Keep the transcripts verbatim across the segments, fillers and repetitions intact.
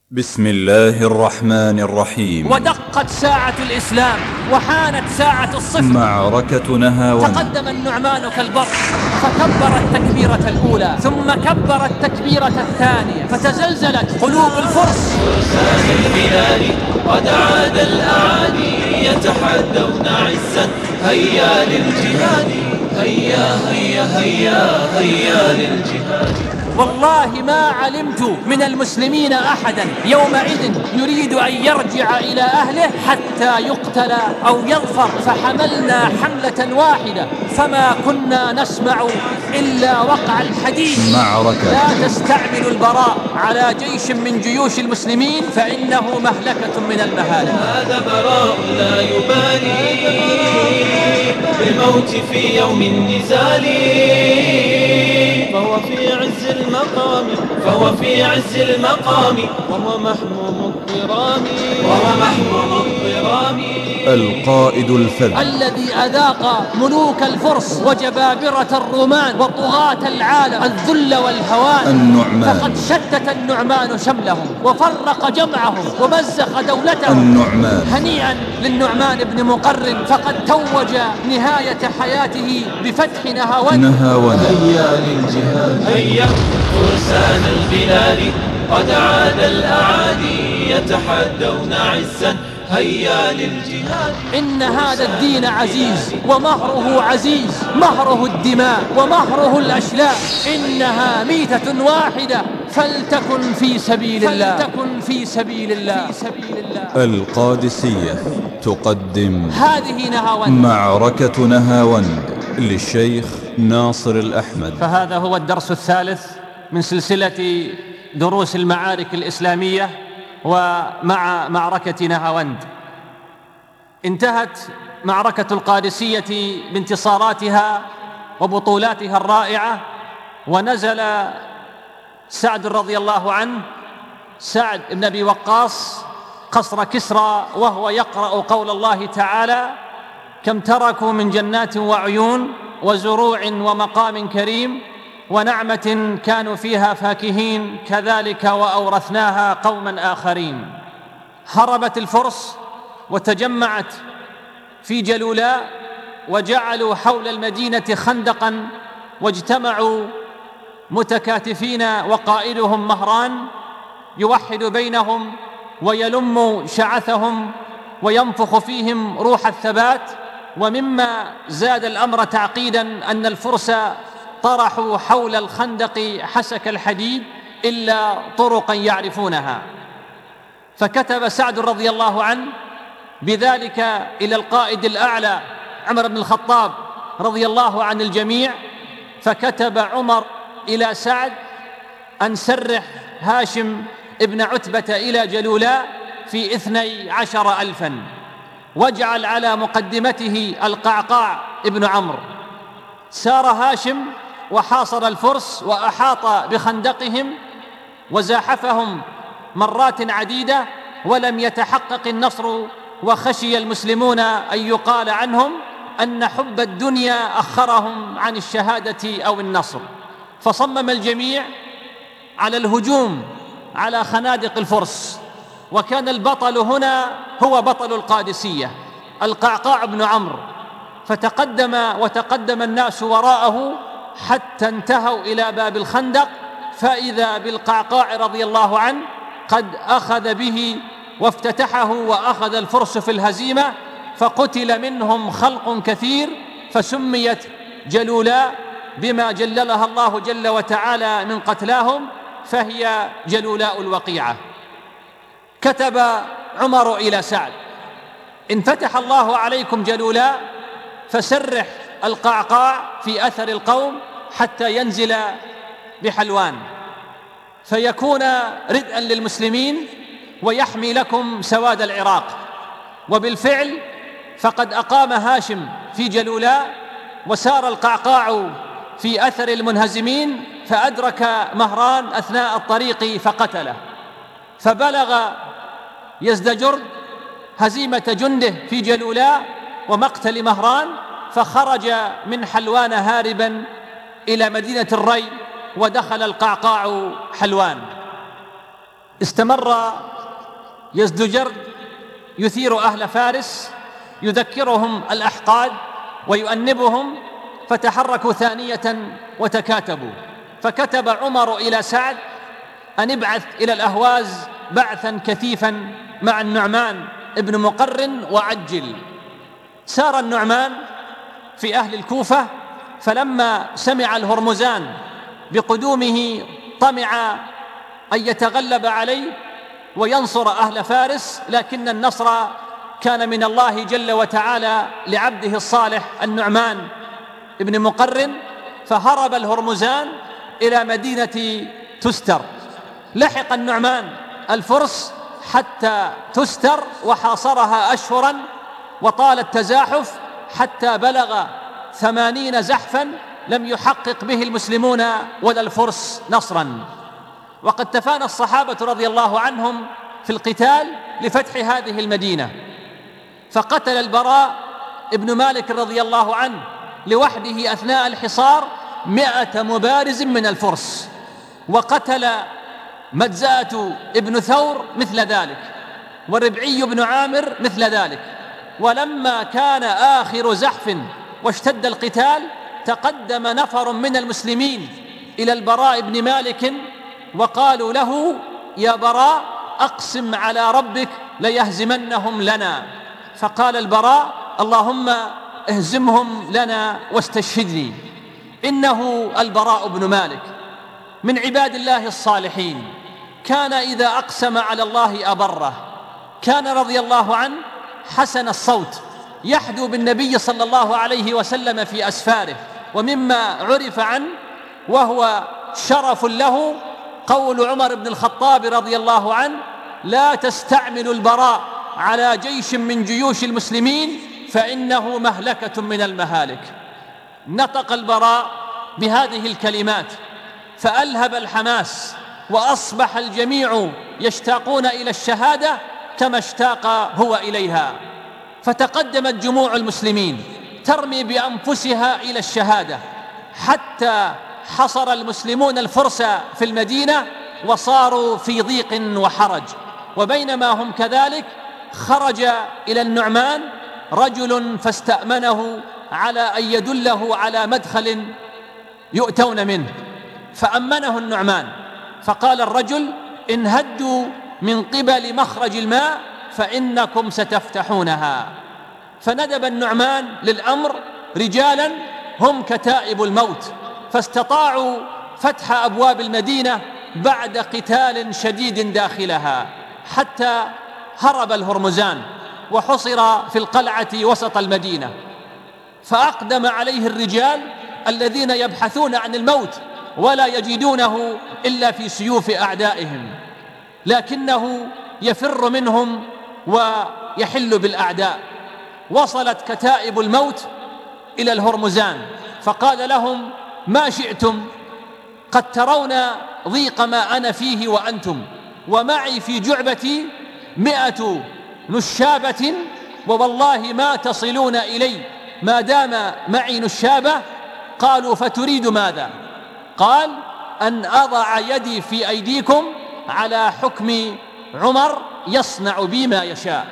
بسم الله الرحمن الرحيم. ودقت ساعة الإسلام وحانت ساعة الصفر. معركة نهاوند. تقدم النعمان كالبرق فكبر التكبيرة الأولى ثم كبر التكبيرة الثانية فتزلزلت قلوب الفرس. فرسان البلاد قد عاد الأعادي يتحدون عزا هيا للجهاد هيا هيا هيا هيا للجهاد. والله ما علمت من المسلمين أحدا يومئذ يريد أن يرجع إلى أهله حتى يقتل أو يظفر، فحملنا حملة واحدة فما كنا نسمع إلا وقع الحديد. معركة. لا تستعملوا البراء على جيش من جيوش المسلمين فإنه مهلكة من المهالك. هذا براء لا يبالي بالموت في يوم النزال، فهو في عز المقام فهو في عز المقام وهو محموم الضرام وهو محموم الضرام. القائد الفذ الذي أذاق ملوك الفرس وجبابرة الرومان وطغاة العالم الذل والهوان. النعمان. فقد شتت النعمان شملهم وفرق جمعهم ومزق دولتهم. النعمان. هنيئا للنعمان بن مقرن فقد توج نهاية حياته بفتح نهاوند. نهاوند. هيا للجهاد هيا فرسان البلاد قد عاد الأعادي يتحدون عزا هيا للجهاد. إن هذا الدين عزيز ومهره عزيز، مهره الدماء ومهره الأشلاء. إنها ميتة واحدة فلتكن في سبيل الله فلتكن في سبيل الله في سبيل الله. القادسية تقدم هذه نهاوند. معركة نهاوند للشيخ ناصر الأحمد. فهذا هو الدرس الثالث من سلسلة دروس المعارك الإسلامية ومع معركة نهاوند. انتهت معركة القادسية بانتصاراتها وبطولاتها الرائعة، ونزل سعد رضي الله عنه سعد بن أبي وقاص قصر كسرى وهو يقرأ قول الله تعالى: كم تركوا من جنات وعيون وزروع ومقام كريم ونعمة كانوا فيها فاكهين كذلك وأورثناها قوما آخرين. هربت الفرس وتجمعت في جلولاء وجعلوا حول المدينة خندقا واجتمعوا متكاتفين، وقائدهم مهران يوحد بينهم ويلم شعثهم وينفخ فيهم روح الثبات. ومما زاد الأمر تعقيدا أن الفرس طرحوا حول الخندق حسك الحديد إلا طرقا يعرفونها. فكتب سعد رضي الله عنه بذلك إلى القائد الأعلى عمر بن الخطاب رضي الله عن الجميع، فكتب عمر إلى سعد أن سرح هاشم ابن عتبة إلى جلولاء في اثني عشر ألفا، واجعل على مقدمته القعقاع ابن عمرو. سار هاشم وحاصر الفرس وأحاط بخندقهم وزاحفهم مرات عديدة ولم يتحقق النصر، وخشي المسلمون أن يقال عنهم أن حب الدنيا أخرهم عن الشهادة أو النصر. فصمم الجميع على الهجوم على خنادق الفرس، وكان البطل هنا هو بطل القادسية القعقاع بن عمرو. فتقدم وتقدم الناس وراءه حتى انتهوا إلى باب الخندق، فإذا بالقعقاع رضي الله عنه قد أخذ به وافتتحه، وأخذ الفرس في الهزيمة فقتل منهم خلق كثير، فسميت جلولاء بما جللها الله جل وتعالى من قتلاهم، فهي جلولاء الوقيعة. كتب عمر إلى سعد: إن فتح الله عليكم جلولاء فسرح القعقاع في أثر القوم حتى ينزل بحلوان فيكون ردءا للمسلمين ويحمي لكم سواد العراق. وبالفعل فقد أقام هاشم في جلولاء، وسار القعقاع في أثر المنهزمين، فأدرك مهران أثناء الطريق فقتله. فبلغ يزدجرد هزيمة جنده في جلولاء ومقتل مهران، فخرج من حلوان هاربا إلى مدينة الري، ودخل القعقاع حلوان. استمر يزدجرد يثير أهل فارس، يذكرهم الأحقاد ويؤنبهم، فتحركوا ثانية وتكاتبوا. فكتب عمر إلى سعد أن ابعث إلى الأهواز بعثا كثيفا مع النعمان ابن مقرن وعجل. سار النعمان في أهل الكوفة، فلما سمع الهرمزان بقدومه طمع أن يتغلب عليه وينصر أهل فارس، لكن النصر كان من الله جل وتعالى لعبده الصالح النعمان ابن مقرن. فهرب الهرمزان إلى مدينة تستر. لحق النعمان الفرس حتى تستر وحاصرها أشهرا، وطال التزاحف حتى بلغ ثمانين زحفا لم يحقق به المسلمون ولا الفرس نصرا. وقد تفانى الصحابة رضي الله عنهم في القتال لفتح هذه المدينة، فقتل البراء ابن مالك رضي الله عنه لوحده أثناء الحصار مئة مبارز من الفرس، وقتل مجزاة ابن ثور مثل ذلك، وربعي بن عامر مثل ذلك. ولما كان آخر زحف واشتد القتال، تقدم نفر من المسلمين إلى البراء بن مالك وقالوا له: يا براء، أقسم على ربك ليهزمنهم لنا. فقال البراء: اللهم اهزمهم لنا واستشهدني. إنه البراء بن مالك من عباد الله الصالحين، كان إذا أقسم على الله أبره. كان رضي الله عنه حسن الصوت، يحدو بالنبي صلى الله عليه وسلم في أسفاره. ومما عرف عنه وهو شرف له قول عمر بن الخطاب رضي الله عنه: لا تستعمل البراء على جيش من جيوش المسلمين فإنه مهلكة من المهالك. نطق البراء بهذه الكلمات فألهب الحماس، وأصبح الجميع يشتاقون إلى الشهادة كما اشتاق هو إليها. فتقدمت جموع المسلمين ترمي بأنفسها إلى الشهادة، حتى حصر المسلمون الفرس في المدينة وصاروا في ضيق وحرج. وبينما هم كذلك، خرج إلى النعمان رجل فاستأمنه على أن يدله على مدخل يؤتون منه، فأمنه النعمان. فقال الرجل: إن هدوا من قبل مخرج الماء فإنكم ستفتحونها. فندب النعمان للأمر رجالا هم كتائب الموت، فاستطاعوا فتح أبواب المدينة بعد قتال شديد داخلها، حتى هرب الهرمزان وحصر في القلعة وسط المدينة. فأقدم عليه الرجال الذين يبحثون عن الموت ولا يجدونه إلا في سيوف أعدائهم، لكنه يفر منهم ويحل بالأعداء. وصلت كتائب الموت إلى الهرمزان فقال لهم: ما شئتم، قد ترون ضيق ما أنا فيه وأنتم، ومعي في جعبتي مئة نشابة، ووالله ما تصلون إلي ما دام معي نشابة. قالوا: فتريد ماذا؟ قال: أن أضع يدي في أيديكم على حكم عمر يصنع بي ما يشاء.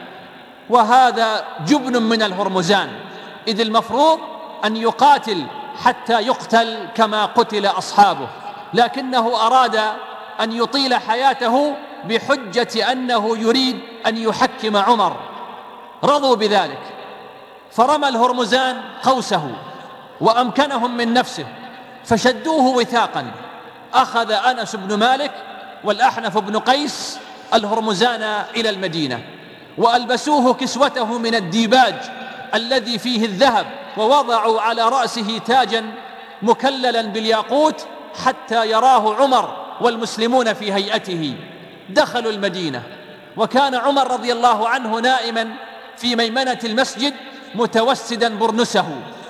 وهذا جبن من الهرمزان، إذ المفروض أن يقاتل حتى يقتل كما قتل أصحابه، لكنه أراد أن يطيل حياته بحجة أنه يريد أن يحكم عمر. رضوا بذلك، فرمى الهرمزان قوسه وأمكنهم من نفسه، فشدوه وثاقا. أخذ أنس بن مالك والأحنف بن قيس الهرمزان إلى المدينة، وألبسوه كسوته من الديباج الذي فيه الذهب، ووضعوا على رأسه تاجا مكللا بالياقوت حتى يراه عمر والمسلمون في هيئته. دخلوا المدينة، وكان عمر رضي الله عنه نائما في ميمنة المسجد متوسدا برنسه.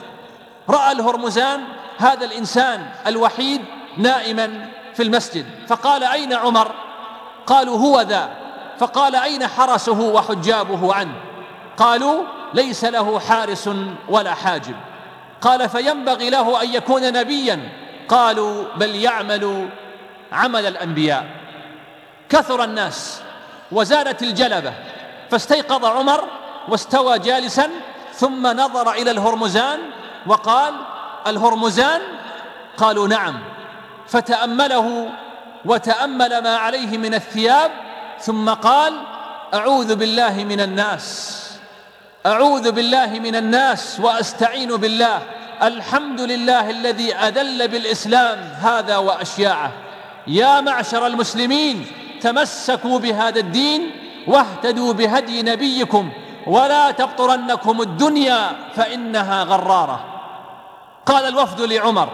رأى الهرمزان هذا الإنسان الوحيد نائما في المسجد، فقال: أين عمر؟ قالوا: هو ذا. فقال: أين حرسه وحجابه عنه؟ قالوا: ليس له حارس ولا حاجب. قال: فينبغي له أن يكون نبيا. قالوا: بل يعمل عمل الأنبياء. كثر الناس وزادت الجلبة، فاستيقظ عمر واستوى جالسا، ثم نظر إلى الهرمزان وقال: الهرمزان؟ قالوا: نعم. فتأمله وتأمل ما عليه من الثياب، ثم قال: أعوذ بالله من الناس، أعوذ بالله من الناس وأستعين بالله، الحمد لله الذي أذل بالإسلام هذا وأشياعه. يا معشر المسلمين، تمسكوا بهذا الدين واهتدوا بهدي نبيكم، ولا تبطرنكم الدنيا فإنها غرارة. قال الوفد لعمر: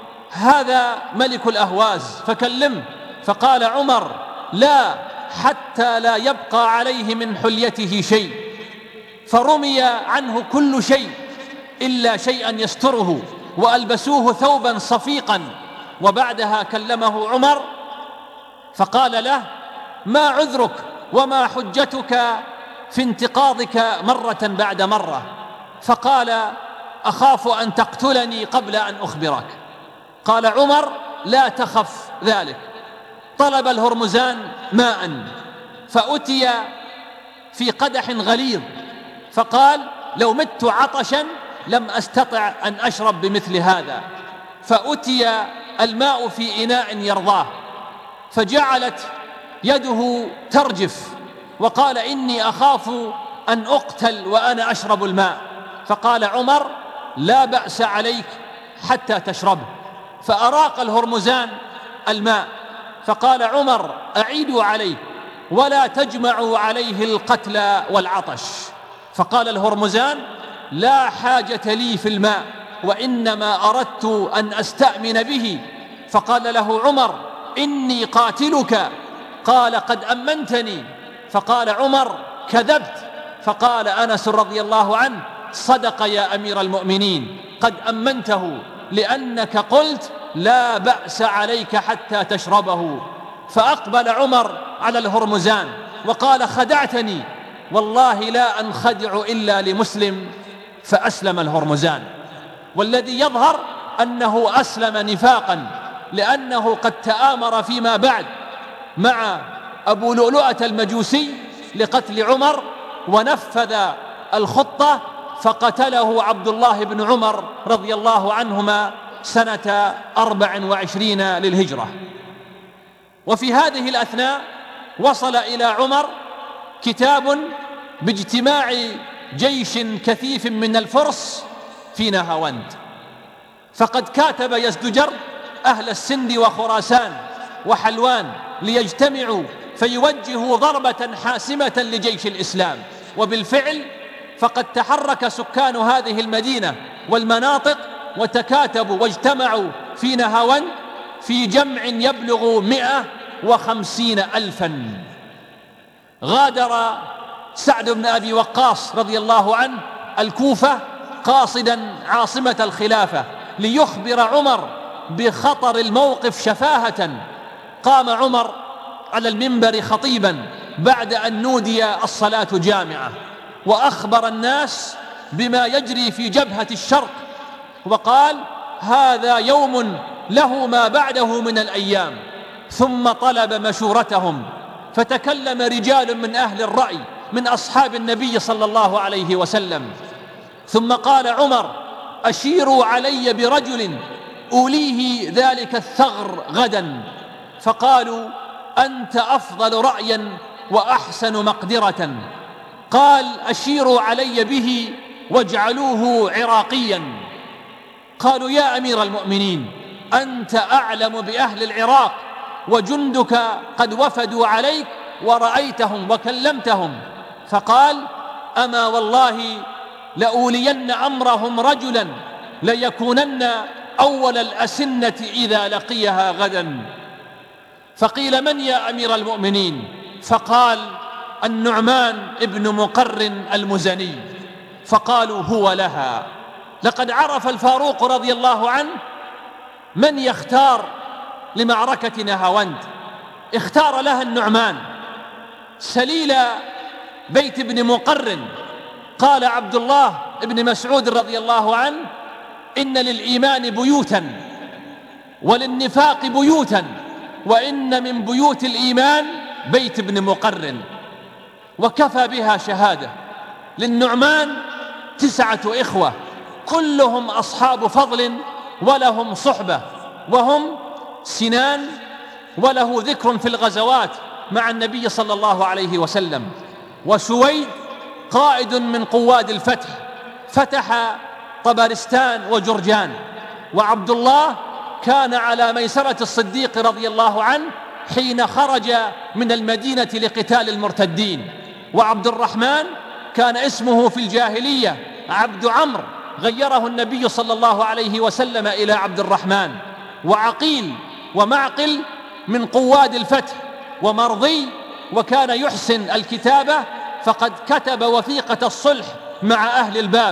هذا ملك الأهواز فكلمه. فقال عمر: لا، حتى لا يبقى عليه من حليته شيء. فرمي عنه كل شيء إلا شيئا يستره، وألبسوه ثوبا صفيقا. وبعدها كلمه عمر فقال له: ما عذرك وما حجتك في انتقاضك مرة بعد مرة؟ فقال: أخاف أن تقتلني قبل أن أخبرك. قال عمر: لا تخف ذلك. طلب الهرمزان ماء، فأتي في قدح غليظ، فقال: لو مت عطشا لم أستطع أن أشرب بمثل هذا. فأتي الماء في إناء يرضاه، فجعلت يده ترجف، وقال: إني أخاف أن أقتل وأنا أشرب الماء. فقال عمر: لا بأس عليك حتى تشربه. فأراق الهرمزان الماء، فقال عمر: أعيدوا عليه ولا تجمعوا عليه القتل والعطش. فقال الهرمزان: لا حاجة لي في الماء، وإنما أردت أن أستأمن به. فقال له عمر: إني قاتلك. قال: قد أمنتني. فقال عمر: كذبت. فقال أنس رضي الله عنه: صدق يا أمير المؤمنين، قد أمنته، لأنك قلت لا بأس عليك حتى تشربه. فأقبل عمر على الهرمزان وقال: خدعتني، والله لا أنخدع إلا لمسلم. فأسلم الهرمزان، والذي يظهر أنه أسلم نفاقا، لأنه قد تآمر فيما بعد مع أبو لؤلؤة المجوسي لقتل عمر، ونفذ الخطة فقتله عبد الله بن عمر رضي الله عنهما سنة أربع وعشرين للهجرة. وفي هذه الأثناء وصل إلى عمر كتاب باجتماع جيش كثيف من الفرس في نهاوند، فقد كاتب يزدجر أهل السند وخراسان وحلوان ليجتمعوا فيوجهوا ضربة حاسمة لجيش الإسلام. وبالفعل فقد تحرك سكان هذه المدينة والمناطق وتكاتبوا واجتمعوا في نهاوند في جمع يبلغ مئة وخمسين ألفا. غادر سعد بن أبي وقاص رضي الله عنه الكوفة قاصدا عاصمة الخلافة ليخبر عمر بخطر الموقف شفاهة. قام عمر على المنبر خطيبا بعد أن نودي الصلاة جامعة، وأخبر الناس بما يجري في جبهة الشرق، وقال: هذا يوم له ما بعده من الأيام. ثم طلب مشورتهم، فتكلم رجال من أهل الرأي من أصحاب النبي صلى الله عليه وسلم. ثم قال عمر: أشيروا علي برجل أوليه ذلك الثغر غدا. فقالوا: أنت أفضل رأيا وأحسن مقدرة. قال: أشيروا علي به واجعلوه عراقيا. قالوا: يا أمير المؤمنين، أنت أعلم بأهل العراق، وجندك قد وفدوا عليك ورأيتهم وكلمتهم. فقال: أما والله لأولين أمرهم رجلا ليكونن أول الأسنة إذا لقيها غدا. فقيل: من يا أمير المؤمنين؟ فقال: النعمان ابن مقرن المزني. فقالوا: هو لها. لقد عرف الفاروق رضي الله عنه من يختار لمعركة نهاوند، اختار لها النعمان سليل بيت ابن مقرن. قال عبد الله ابن مسعود رضي الله عنه: إن للإيمان بيوتا وللنفاق بيوتا، وإن من بيوت الإيمان بيت ابن مقرن، وكفى بها شهادة. للنعمان تسعة إخوة كلهم أصحاب فضل ولهم صحبة، وهم سنان وله ذكر في الغزوات مع النبي صلى الله عليه وسلم، وسويد قائد من قواد الفتح فتح طبرستان وجرجان، وعبد الله كان على ميسرة الصديق رضي الله عنه حين خرج من المدينة لقتال المرتدين، وعبد الرحمن كان اسمه في الجاهلية عبد عمرو غيره النبي صلى الله عليه وسلم إلى عبد الرحمن، وعقيل ومعقل من قواد الفتح، ومرضي وكان يحسن الكتابة فقد كتب وثيقة الصلح مع أهل الباب،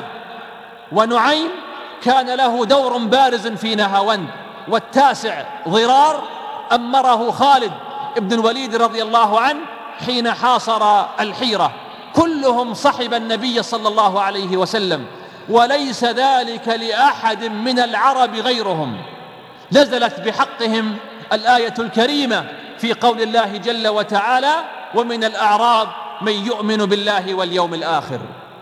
ونعيم كان له دور بارز في نهاوند، والتاسع ضرار أمره خالد ابن الوليد رضي الله عنه حين حاصر الحيرة. كلهم صحب النبي صلى الله عليه وسلم، وليس ذلك لأحد من العرب غيرهم. نزلت بحقهم الآية الكريمة في قول الله جل وتعالى: ومن الأعراب من يؤمن بالله واليوم الآخر.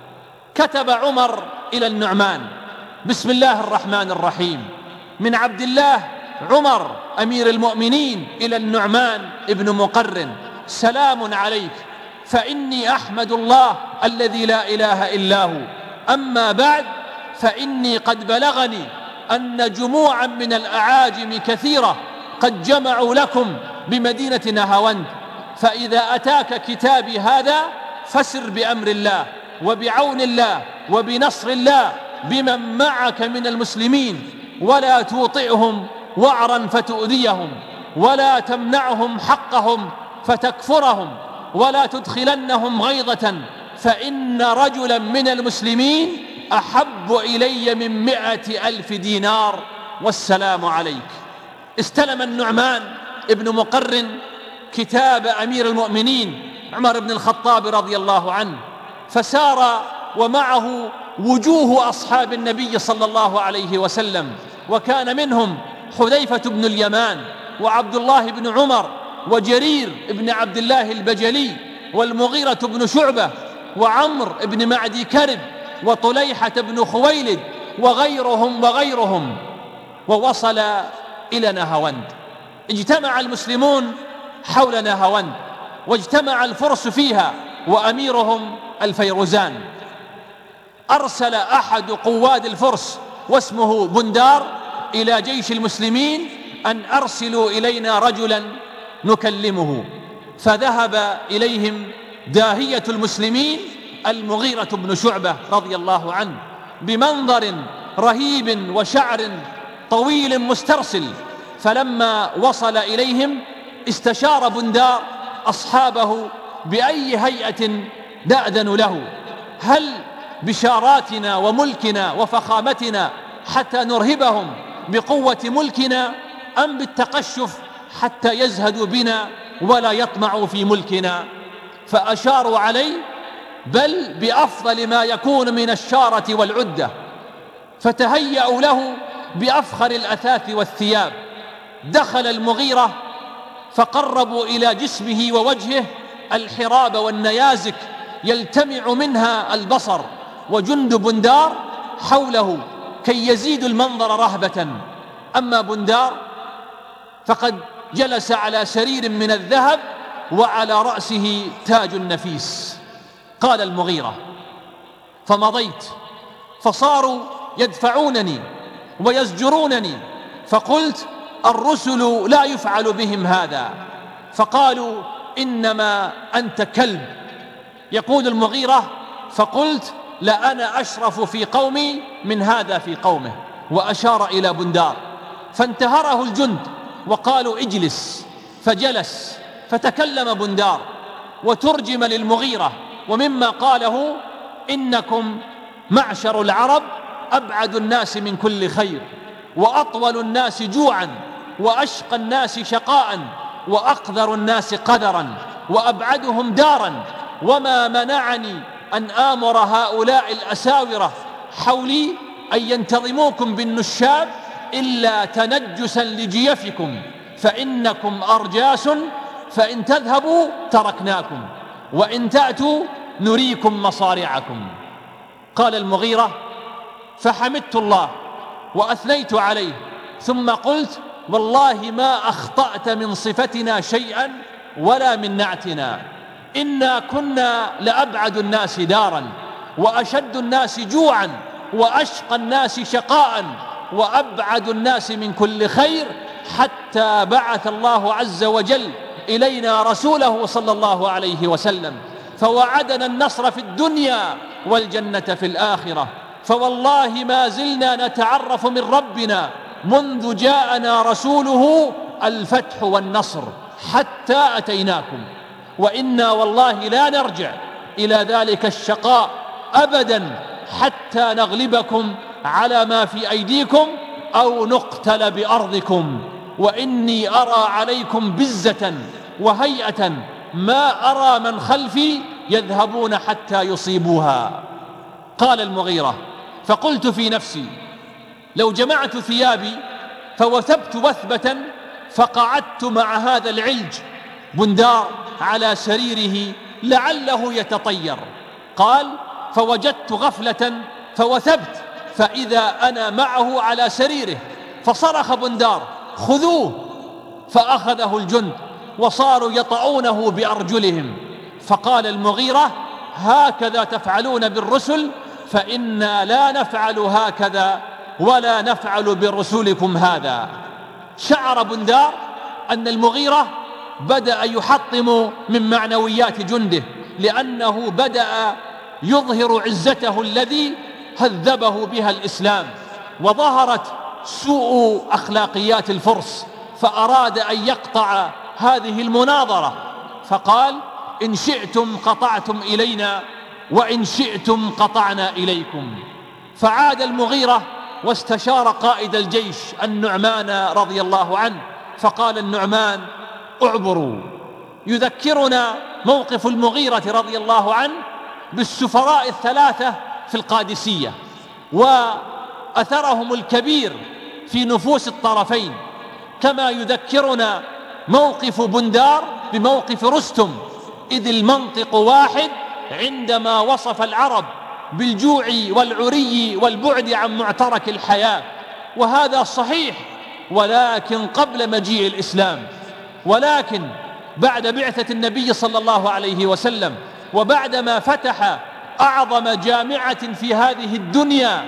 كتب عمر إلى النعمان: بسم الله الرحمن الرحيم، من عبد الله عمر أمير المؤمنين إلى النعمان ابن مقرن: سلام عليك، فإني أحمد الله الذي لا إله إلا هو، أما بعد فإني قد بلغني أن جموعا من الأعاجم كثيرة قد جمعوا لكم بمدينة نهاوند، فإذا أتاك كتابي هذا فسر بأمر الله وبعون الله وبنصر الله بمن معك من المسلمين، ولا توطئهم وعرا فتؤذيهم، ولا تمنعهم حقهم فتكفرهم، ولا تدخلنهم غيظة، فإن رجلا من المسلمين أحب إلي من مئة ألف دينار، والسلام عليك. استلم النعمان ابن مقرن كتاب أمير المؤمنين عمر بن الخطاب رضي الله عنه، فسار ومعه وجوه أصحاب النبي صلى الله عليه وسلم، وكان منهم حذيفة بن اليمان وعبد الله بن عمر وجرير بن عبد الله البجلي والمغيرة بن شعبة وعمر بن معدي كرب وطليحة بن خويلد وغيرهم وغيرهم. ووصل إلى نهاوند. اجتمع المسلمون حول نهاوند، واجتمع الفرس فيها وأميرهم الفيروزان. أرسل أحد قواد الفرس واسمه بندار إلى جيش المسلمين أن أرسلوا إلينا رجلا نكلمه، فذهب إليهم داهية المسلمين المغيرة بن شعبة رضي الله عنه بمنظر رهيب وشعر طويل مسترسل. فلما وصل إليهم استشار بندار أصحابه بأي هيئة نأذن له، هل بشاراتنا وملكنا وفخامتنا حتى نرهبهم بقوة ملكنا، أم بالتقشف حتى يزهدوا بنا ولا يطمعوا في ملكنا؟ فأشاروا عليه بل بأفضل ما يكون من الشارة والعدة، فتهيأوا له بأفخر الأثاث والثياب. دخل المغيرة فقربوا إلى جسمه ووجهه الحراب والنيازك يلتمع منها البصر، وجند بندار حوله كي يزيد المنظر رهبة. أما بندار فقد جلس على سرير من الذهب وعلى رأسه تاج النفيس. قال المغيرة: فمضيت فصاروا يدفعونني ويزجرونني، فقلت: الرسل لا يفعل بهم هذا. فقالوا: إنما أنت كلب. يقول المغيرة: فقلت: لأنا أشرف في قومي من هذا في قومه. وأشار إلى بندار، فانتهره الجند وقالوا: اجلس. فجلس، فتكلم بندار وترجم للمغيرة، ومما قاله: إنكم معشر العرب أبعد الناس من كل خير، وأطول الناس جوعا، وأشقى الناس شقاء، وأقذر الناس قدرا، وأبعدهم دارا، وما منعني أن آمر هؤلاء الأساورة حولي أن ينتظموكم بالنشاب إلا تنجسا لجيفكم، فإنكم أرجاس فإن تذهبوا تركناكم وإن تأتوا نريكم مصارعكم. قال المغيرة: فحمدت الله وأثنيت عليه، ثم قلت: والله ما أخطأت من صفتنا شيئا ولا من نعتنا، إنا كنا لأبعد الناس دارا وأشد الناس جوعا وأشقى الناس شقاء وأبعد الناس من كل خير، حتى بعث الله عز وجل إلينا رسوله صلى الله عليه وسلم فوعدنا النصر في الدنيا والجنة في الآخرة، فوالله ما زلنا نتعرف من ربنا منذ جاءنا رسوله الفتح والنصر حتى أتيناكم، وإنا والله لا نرجع إلى ذلك الشقاء أبدا حتى نغلبكم على ما في أيديكم أو نقتل بأرضكم، وإني أرى عليكم بزة وهيئة ما أرى من خلفي يذهبون حتى يصيبوها. قال المغيرة: فقلت في نفسي لو جمعت ثيابي فوثبت وثبة فقعدت مع هذا العلج بندار على سريره لعله يتطير. قال: فوجدت غفلة فوثبت فإذا أنا معه على سريره، فصرخ بندار: خذوه! فأخذه الجند وصاروا يطعونه بأرجلهم. فقال المغيرة: هكذا تفعلون بالرسل، فإنا لا نفعل هكذا ولا نفعل برسولكم هذا. شعر بندار أن المغيرة بدأ يحطم من معنويات جنده، لأنه بدأ يظهر عزته الذي هذبه بها الإسلام، وظهرت سوء أخلاقيات الفرس، فأراد أن يقطع هذه المناظرة، فقال: إن شئتم قطعتم إلينا وإن شئتم قطعنا إليكم. فعاد المغيرة واستشار قائد الجيش النعمان رضي الله عنه، فقال النعمان: اعبروا. يذكرنا موقف المغيرة رضي الله عنه بالسفراء الثلاثة في القادسية وأثرهم الكبير في نفوس الطرفين، كما يذكرنا موقف بندار بموقف رستم، إذ المنطق واحد عندما وصف العرب بالجوع والعري والبعد عن معترك الحياة. وهذا صحيح، ولكن قبل مجيء الإسلام. ولكن بعد بعثة النبي صلى الله عليه وسلم، وبعدما فتح أعظم جامعة في هذه الدنيا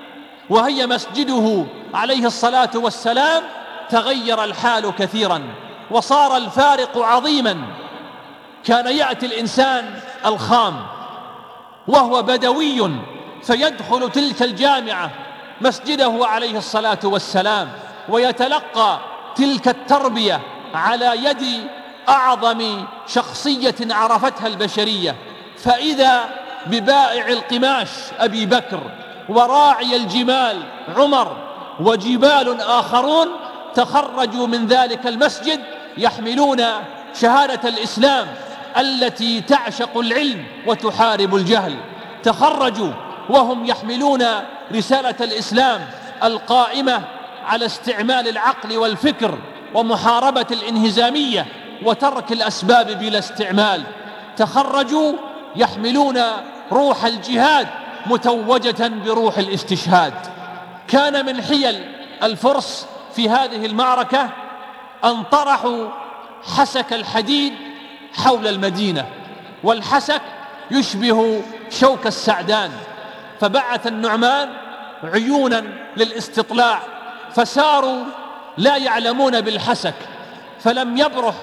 وهي مسجده عليه الصلاة والسلام، تغير الحال كثيرا وصار الفارق عظيما. كان يأتي الإنسان الخام وهو بدوي فيدخل تلك الجامعة مسجده عليه الصلاة والسلام ويتلقى تلك التربية على يد أعظم شخصية عرفتها البشرية، فإذا ببائع القماش أبي بكر وراعي الجمال عمر وجبال آخرون تخرجوا من ذلك المسجد يحملون شهادة الإسلام التي تعشق العلم وتحارب الجهل. تخرجوا وهم يحملون رسالة الإسلام القائمة على استعمال العقل والفكر ومحاربة الانهزامية وترك الأسباب بلا استعمال. تخرجوا يحملون روح الجهاد متوجة بروح الاستشهاد. كان من حيل الفرس في هذه المعركة أن طرحوا حسك الحديد حول المدينة، والحسك يشبه شوك السعدان، فبعث النعمان عيونا للاستطلاع فساروا لا يعلمون بالحسك، فلم يبرح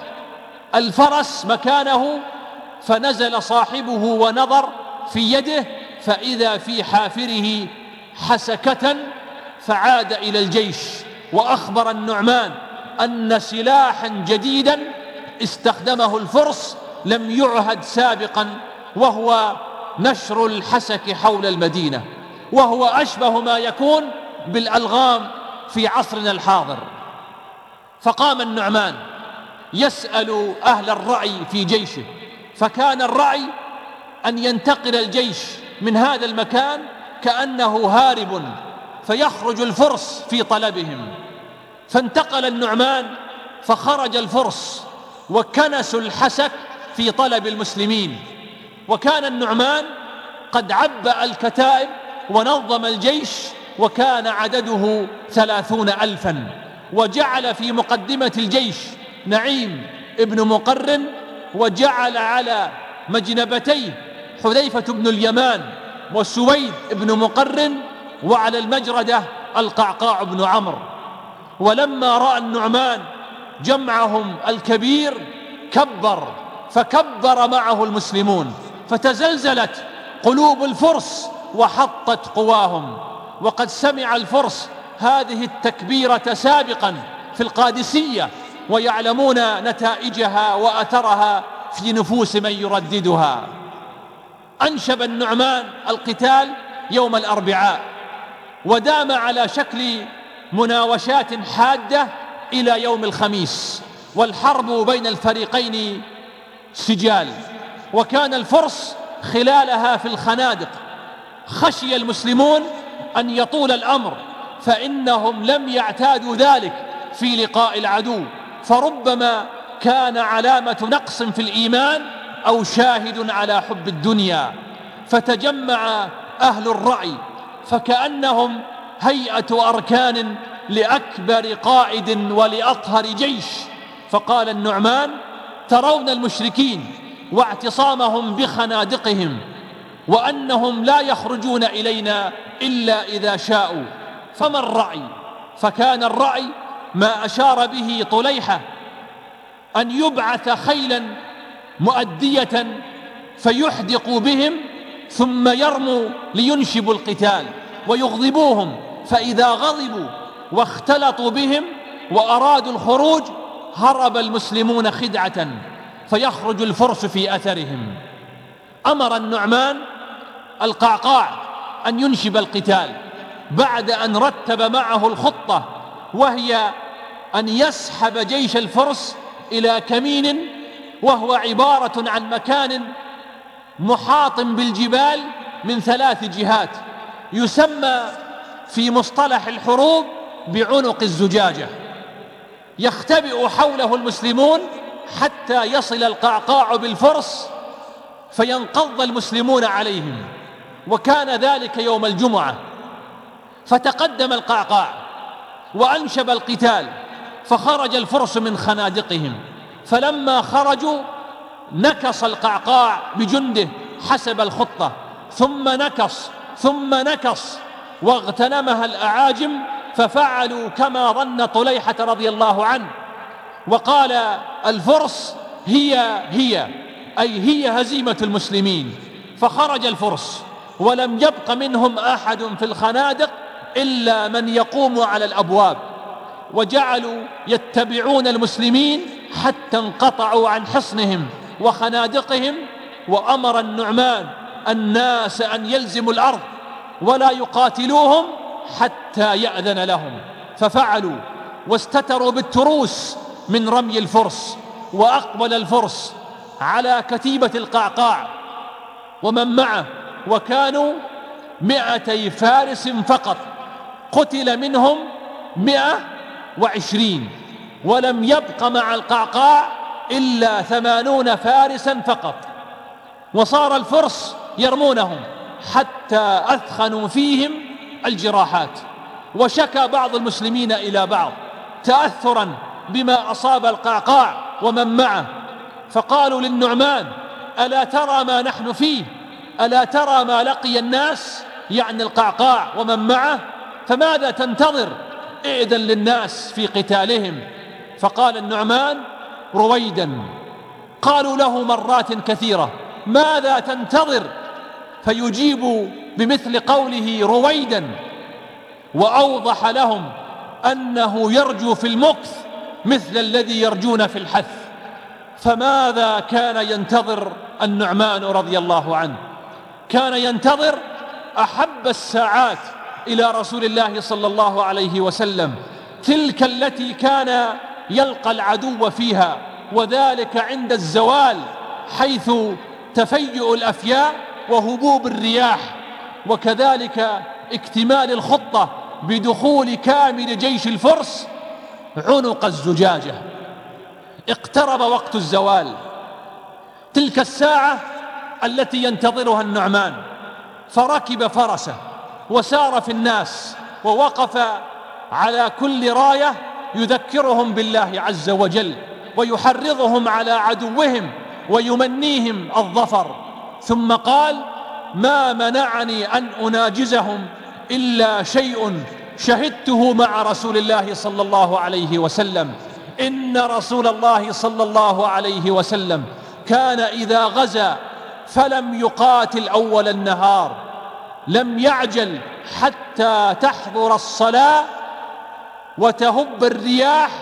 الفرس مكانه، فنزل صاحبه ونظر في يده فإذا في حافره حسكة، فعاد إلى الجيش وأخبر النعمان أن سلاحا جديدا استخدمه الفرس لم يعهد سابقا، وهو نشر الحسك حول المدينة، وهو أشبه ما يكون بالألغام في عصرنا الحاضر. فقام النعمان يسأل أهل الرعي في جيشه، فكان الرعي أن ينتقل الجيش من هذا المكان كأنه هارب فيخرج الفرس في طلبهم، فانتقل النعمان فخرج الفرس وكنسوا الحسك في طلب المسلمين. وكان النعمان قد عبأ الكتائب ونظم الجيش، وكان عدده ثلاثون ألفا، وجعل في مقدمة الجيش نعيم ابن مقرن، وجعل على مجنبتيه حذيفة بن اليمان وسويد بن مقرن، وعلى المجردة القعقاع بن عمرو. ولما رأى النعمان جمعهم الكبير كبر، فكبر معه المسلمون، فتزلزلت قلوب الفرس وحطت قواهم. وقد سمع الفرس هذه التكبيرة سابقا في القادسية، ويعلمون نتائجها وأثرها في نفوس من يرددها. أنشب النعمان القتال يوم الأربعاء، ودام على شكل مناوشات حادة إلى يوم الخميس، والحرب بين الفريقين سجال. وكان الفرس خلالها في الخنادق. خشي المسلمون أن يطول الأمر، فإنهم لم يعتادوا ذلك في لقاء العدو، فربما كان علامة نقص في الإيمان أو شاهد على حب الدنيا. فتجمع أهل الرعي فكأنهم هيئة أركان لأكبر قائد ولأطهر جيش، فقال النعمان: ترون المشركين واعتصامهم بخنادقهم، وأنهم لا يخرجون إلينا إلا إذا شاءوا، فما الرعي؟ فكان الرعي ما أشار به طليحة، أن يبعث خيلا مؤدية فيحدقوا بهم ثم يرموا لينشبوا القتال ويغضبوهم، فإذا غضبوا واختلطوا بهم وأرادوا الخروج هرب المسلمون خدعة فيخرج الفرس في أثرهم. أمر النعمان القعقاع أن ينشب القتال بعد أن رتب معه الخطة، وهي أن يسحب جيش الفرس إلى كمين، وهو عبارة عن مكان محاط بالجبال من ثلاث جهات، يسمى في مصطلح الحروب بعنق الزجاجة. يختبئ حوله المسلمون حتى يصل القعقاع بالفرس فينقض المسلمون عليهم، وكان ذلك يوم الجمعة. فتقدم القعقاع وأنشب القتال، فخرج الفرس من خنادقهم، فلما خرجوا نكص القعقاع بجنده حسب الخطة، ثم نكص ثم نكص، واغتنمها الأعاجم ففعلوا كما ظن طليحة رضي الله عنه. وقال الفرس: هي هي أي هي هزيمة المسلمين. فخرج الفرس ولم يبق منهم أحد في الخنادق إلا من يقوم على الأبواب، وجعلوا يتبعون المسلمين حتى انقطعوا عن حصنهم وخنادقهم. وأمر النعمان الناس أن يلزموا الأرض ولا يقاتلوهم حتى يأذن لهم، ففعلوا واستتروا بالتروس من رمي الفرس. وأقبل الفرس على كتيبة القعقاع ومن معه، وكانوا مئتي فارس فقط، قتل منهم مئة وعشرين، ولم يبق مع القعقاع إلا ثمانون فارسا فقط. وصار الفرس يرمونهم حتى أثخنوا فيهم الجراحات. وشكى بعض المسلمين إلى بعض تأثرا بما أصاب القعقاع ومن معه، فقالوا للنعمان: ألا ترى ما نحن فيه؟ ألا ترى ما لقي الناس؟ يعني القعقاع ومن معه، فماذا تنتظر؟ ائذن للناس في قتالهم. فقال النعمان: رويدا. قالوا له مرات كثيرة: ماذا تنتظر؟ فيجيب بمثل قوله رويدا، وأوضح لهم أنه يرجو في المكث مثل الذي يرجون في الحث. فماذا كان ينتظر النعمان رضي الله عنه؟ كان ينتظر أحب الساعات إلى رسول الله صلى الله عليه وسلم، تلك التي كان يلقى العدو فيها، وذلك عند الزوال حيث تفيؤ الأفياء وهبوب الرياح، وكذلك اكتمال الخطة بدخول كامل جيش الفرس عنق الزجاجة. اقترب وقت الزوال، تلك الساعة التي ينتظرها النعمان، فركب فرسه وسار في الناس ووقف على كل راية يذكرهم بالله عز وجل ويحرضهم على عدوهم ويمنيهم الظفر، ثم قال: ما منعني أن أناجزهم إلا شيء شهدته مع رسول الله صلى الله عليه وسلم، إن رسول الله صلى الله عليه وسلم كان إذا غزا فلم يقاتل أول النهار، لم يعجل حتى تحضر الصلاة وتهب الرياح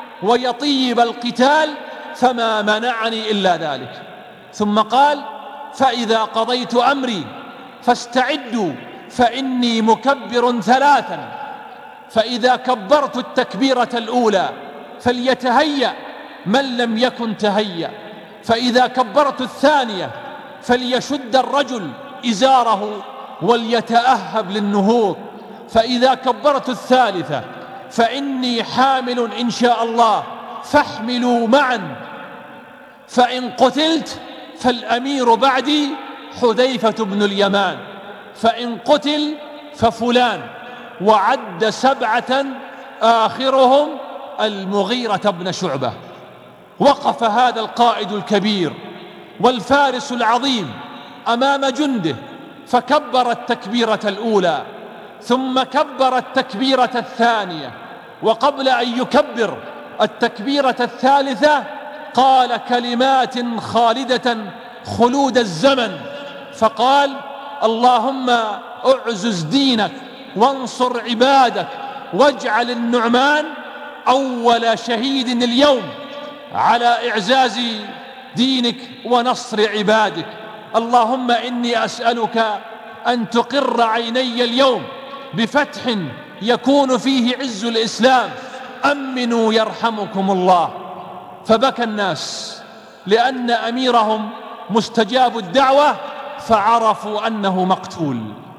ويطيب القتال، فما منعني إلا ذلك. ثم قال: فإذا قضيت أمري فاستعدوا فإني مكبر ثلاثا، فإذا كبرت التكبيرة الأولى فليتهيأ من لم يكن تهيأ، فإذا كبرت الثانية فليشد الرجل إزاره وليتأهب للنهوض، فإذا كبرت الثالثة فإني حامل إن شاء الله فاحملوا معا، فإن قتلت فالأمير بعدي حذيفة بن اليمان، فإن قتل ففلان، وعد سبعة آخرهم المغيرة بن شعبة. وقف هذا القائد الكبير والفارس العظيم أمام جنده فكبر التكبيرة الأولى، ثم كبر التكبيرة الثانية، وقبل أن يكبر التكبيرة الثالثة قال كلمات خالدة خلود الزمن، فقال: اللهم اعزز دينك وانصر عبادك، واجعل النعمان أول شهيد اليوم على إعزاز دينك ونصر عبادك. اللهم إني أسألك أن تقر عيني اليوم بفتح يكون فيه عز الإسلام، أمنوا يرحمكم الله. فبكى الناس لأن أميرهم مستجاب الدعوة، فعرفوا أنه مقتول.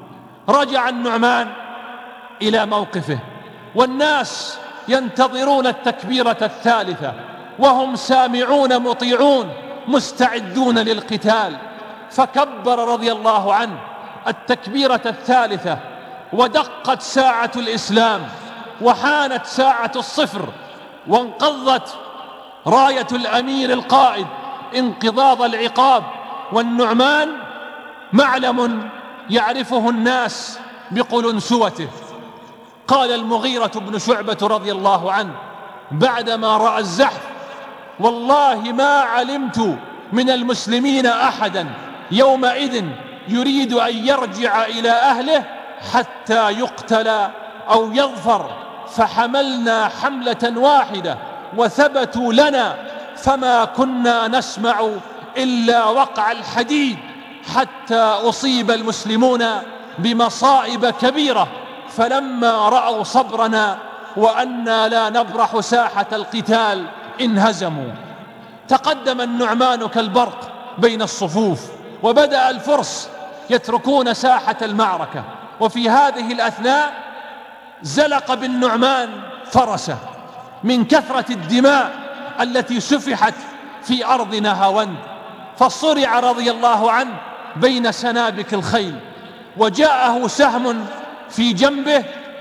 رجع النعمان إلى موقفه والناس ينتظرون التكبيرة الثالثة وهم سامعون مطيعون مستعدون للقتال، فكبر رضي الله عنه التكبيرة الثالثة، ودقت ساعة الإسلام وحانت ساعة الصفر، وانقضت راية الأمير القائد انقضاض العقاب، والنعمان معلم يعرفه الناس بقلنسوته. قال المغيرة بن شعبة رضي الله عنه بعدما رأى الزحف: والله ما علمت من المسلمين أحدا يومئذ يريد أن يرجع إلى أهله حتى يقتل أو يظفر، فحملنا حملة واحدة وثبتوا لنا، فما كنا نسمع إلا وقع الحديد، حتى أصيب المسلمون بمصائب كبيرة، فلما رأوا صبرنا وأنا لا نبرح ساحة القتال انهزموا. تقدم النعمان كالبرق بين الصفوف، وبدأ الفرس يتركون ساحة المعركة، وفي هذه الأثناء زلق بالنعمان فرسه من كثرة الدماء التي سفحت في أرض نهاوند، فصرع رضي الله عنه بين سنابك الخيل، وجاءه سهم في جنبه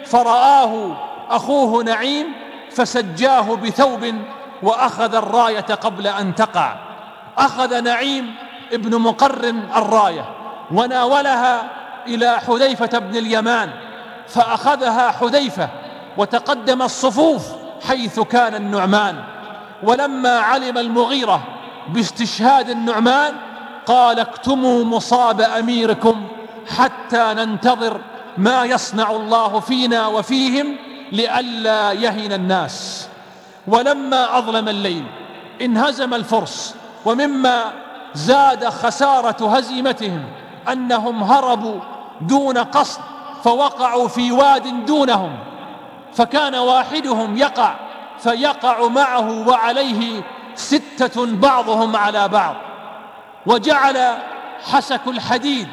فرآه أخوه نعيم فسجاه بثوب وأخذ الراية قبل أن تقع. أخذ نعيم ابن مقرن الراية وناولها إلى حذيفة بن اليمان، فأخذها حذيفة وتقدم الصفوف حيث كان النعمان. ولما علم المغيرة باستشهاد النعمان قال: اكتموا مصاب أميركم حتى ننتظر ما يصنع الله فينا وفيهم لئلا يهن الناس. ولما أظلم الليل انهزم الفرس، ومما زاد خسارة هزيمتهم أنهم هربوا دون قصد فوقعوا في واد دونهم، فكان واحدهم يقع فيقع معه وعليه ستة بعضهم على بعض، وجعل حسك الحديد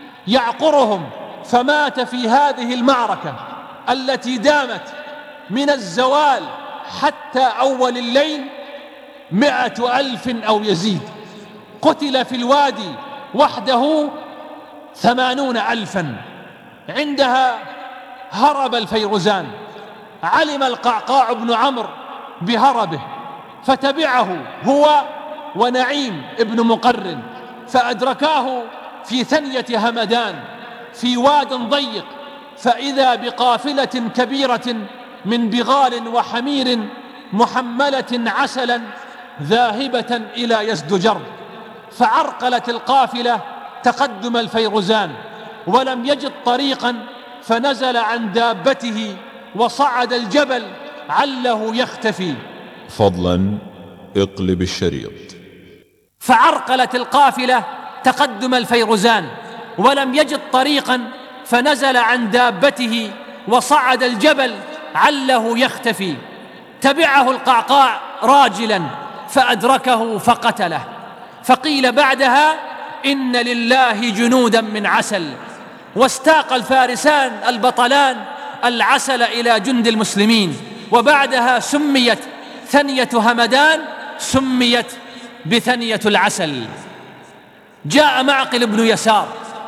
يعقرهم، فمات في هذه المعركة التي دامت من الزوال حتى أول الليل مئة ألف أو يزيد. قتل في الوادي وحده ثمانون ألفا. عندها هرب الفيروزان، علم القعقاع بن عمرو بهربه فتبعه هو ونعيم ابن مقرن، فأدركاه في ثنية همدان في واد ضيق، فإذا بقافلة كبيرة من بغال وحمير محملة عسلا ذاهبة إلى يزدجر، فعرقلت القافلة تقدم الفيروزان ولم يجد طريقا، فنزل عن دابته وصعد الجبل عله يختفي. فضلا اقلب الشريط. فعرقلت القافلة تقدم الفيروزان ولم يجد طريقا، فنزل عن دابته وصعد الجبل عله يختفي. تبعه القعقاع راجلا فأدركه فقتله. فقيل بعدها إن لله جنودا من عسل. واستاق الفارسان البطلان العسل إلى جند المسلمين، وبعدها سميت ثنية همدان، سميت بثنية العسل. جاء معقل بن يسار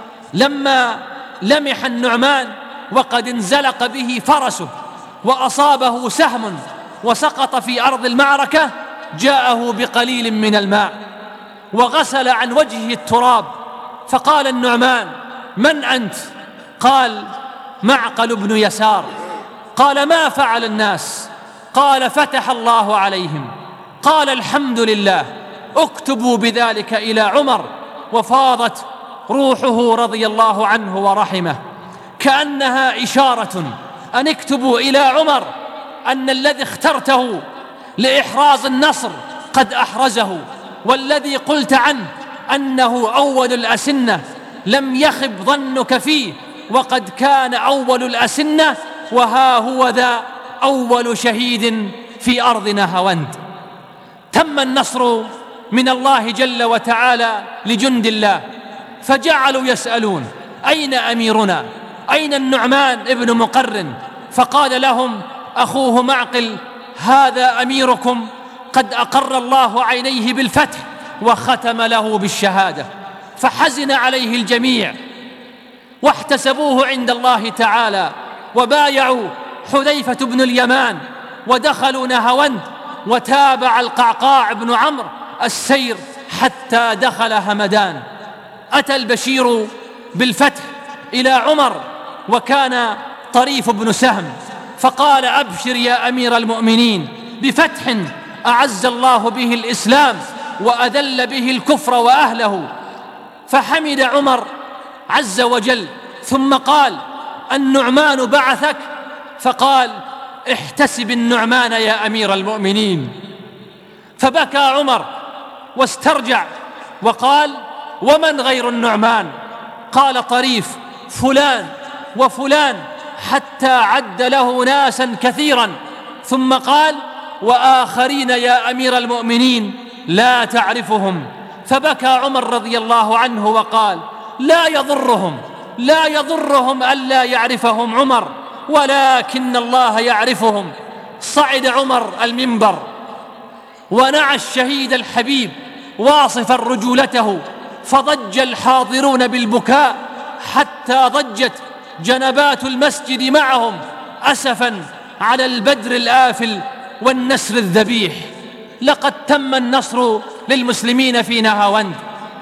لما لمح النعمان وقد انزلق به فرسه وأصابه سهم وسقط في أرض المعركة، جاءه بقليل من الماء وغسل عن وجهه التراب، فقال النعمان: من أنت؟ قال: معقل بن يسار. قال: ما فعل الناس؟ قال: فتح الله عليهم. قال: الحمد لله، اكتبوا بذلك إلى عمر. وفاضت روحه رضي الله عنه ورحمه، كأنها إشارة أن اكتبوا إلى عمر أن الذي اخترته لإحراز النصر قد أحرزه، والذي قلت عنه أنه أول الأسنة لم يخب ظنك فيه، وقد كان أول الأسنة، وها هو ذا أول شهيد في أرض نهاوند. تم النصر من الله جل وتعالى لجند الله، فجعلوا يسألون: أين أميرنا؟ أين النعمان ابن مقرن؟ فقال لهم أخوه معقل: هذا أميركم قد أقر الله عينيه بالفتح وختم له بالشهادة. فحزن عليه الجميع واحتسبوه عند الله تعالى، وبايعوا حذيفة بن اليمان ودخلوا نهاوند، وتابع القعقاع بن عمرو السير حتى دخل همدان. أتى البشير بالفتح إلى عمر وكان طريف بن سهم، فقال: أبشر يا أمير المؤمنين بفتح أعز الله به الإسلام وأذل به الكفر وأهله. فحمد عمر عز وجل، ثم قال: النعمان بعثك؟ فقال: احتسب النعمان يا أمير المؤمنين. فبكى عمر واسترجع وقال: ومن غير النعمان؟ قال طريف: فلان وفلان، حتى عد له ناسا كثيرا، ثم قال: وآخرين يا أمير المؤمنين لا تعرفهم. فبكى عمر رضي الله عنه وقال: لا يضرهم لا يضرهم ألا يعرفهم عمر، ولكن الله يعرفهم. صعد عمر المنبر ونعى الشهيد الحبيب واصفا رجولته، فضج الحاضرون بالبكاء حتى ضجت جنبات المسجد معهم أسفا على البدر الآفل والنسر الذبيح. لقد تم النصر للمسلمين في نهاوند،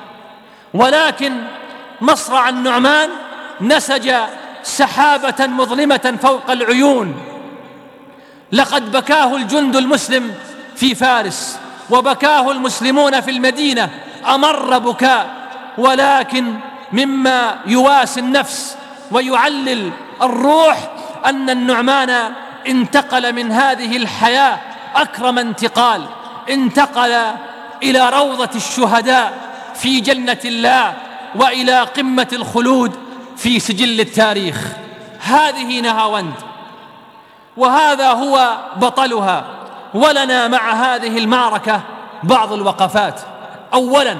ولكن مصرع النعمان نسج سحابة مظلمة فوق العيون. لقد بكاه الجند المسلم في فارس، وبكاه المسلمون في المدينة أمر بكاء، ولكن مما يواسي النفس ويعلل الروح أن النعمان انتقل من هذه الحياة أكرم انتقال، انتقل إلى روضة الشهداء في جنة الله، وإلى قمة الخلود في سجل التاريخ. هذه نهاوند، وهذا هو بطلها. ولنا مع هذه المعركة بعض الوقفات. أولا،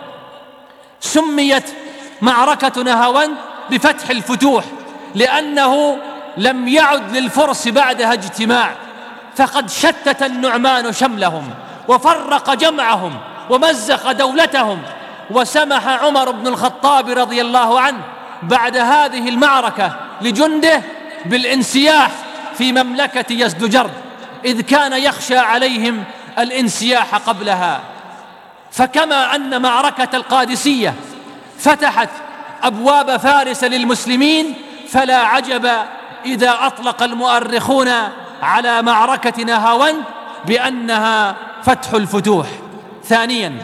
سميت معركة نهاوند بفتح الفتوح، لأنه لم يعد للفرس بعدها اجتماع، فقد شتت النعمان شملهم وفرق جمعهم ومزق دولتهم. وسمح عمر بن الخطاب رضي الله عنه بعد هذه المعركة لجنده بالانسياح في مملكة يزدجرد، إذ كان يخشى عليهم الانسياح قبلها. فكما أن معركة القادسية فتحت أبواب فارس للمسلمين، فلا عجب إذا أطلق المؤرخون على معركة نهاوند بأنها فتح الفتوح. ثانيا،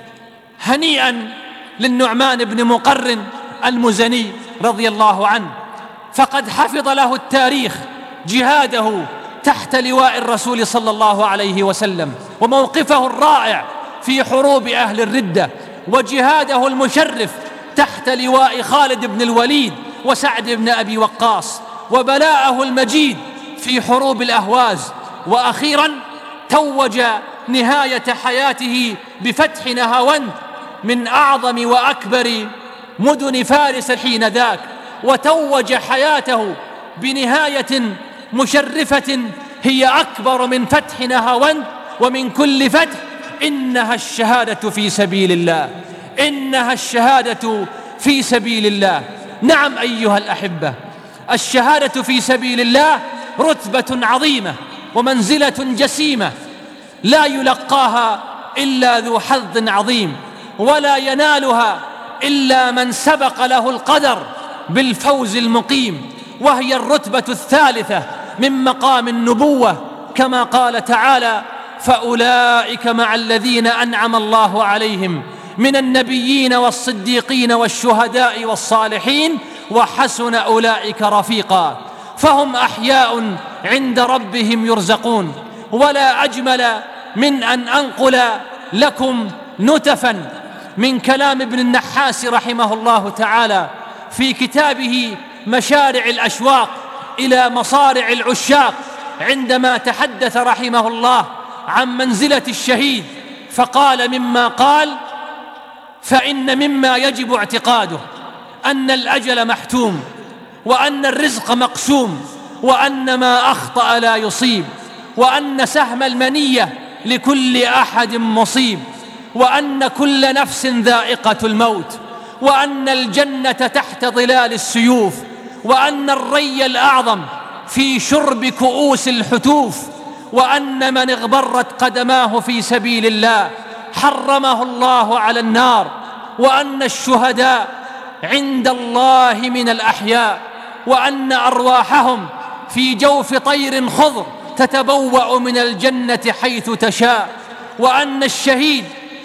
هنيئا للنعمان بن مقرن المزني رضي الله عنه، فقد حفظ له التاريخ جهاده تحت لواء الرسول صلى الله عليه وسلم، وموقفه الرائع في حروب أهل الردة، وجهاده المشرف تحت لواء خالد بن الوليد وسعد بن أبي وقاص، وبلاءه المجيد في حروب الأهواز. وأخيرا توج نهاية حياته بفتح نهاوند من أعظم وأكبر مدن فارس حين ذاك، وتوج حياته بنهاية مشرفة هي أكبر من فتح نهاوند ومن كل فتح. إنها الشهادة في سبيل الله، إنها الشهادة في سبيل الله. نعم أيها الأحبة، الشهادة في سبيل الله رتبة عظيمة ومنزلة جسيمة لا يلقاها إلا ذو حظ عظيم، ولا ينالها إلا من سبق له القدر بالفوز المقيم، وهي الرتبة الثالثة من مقام النبوة، كما قال تعالى: فأولئك مع الذين أنعم الله عليهم من النبيين والصديقين والشهداء والصالحين وحسن أولئك رفيقا. فهم أحياء عند ربهم يرزقون. ولا أجمل من أن أنقل لكم نتفا من كلام ابن النحاس رحمه الله تعالى في كتابه مشارع الأشواق إلى مصارع العشاق، عندما تحدث رحمه الله عن منزلة الشهيد، فقال مما قال: فإن مما يجب اعتقاده أن الأجل محتوم، وأن الرزق مقسوم، وأن ما أخطأ لا يصيب، وأن سهم المنية لكل أحد مصيب، وأن كل نفس ذائقة الموت، وأن الجنة تحت ظلال السيوف، وأن الري الأعظم في شرب كؤوس الحتوف، وأن من اغبرت قدماه في سبيل الله حرمه الله على النار، وأن الشهداء عند الله من الأحياء، وأن أرواحهم في جوف طير خضر تتبوأ من الجنة حيث تشاء، وأن الشهيد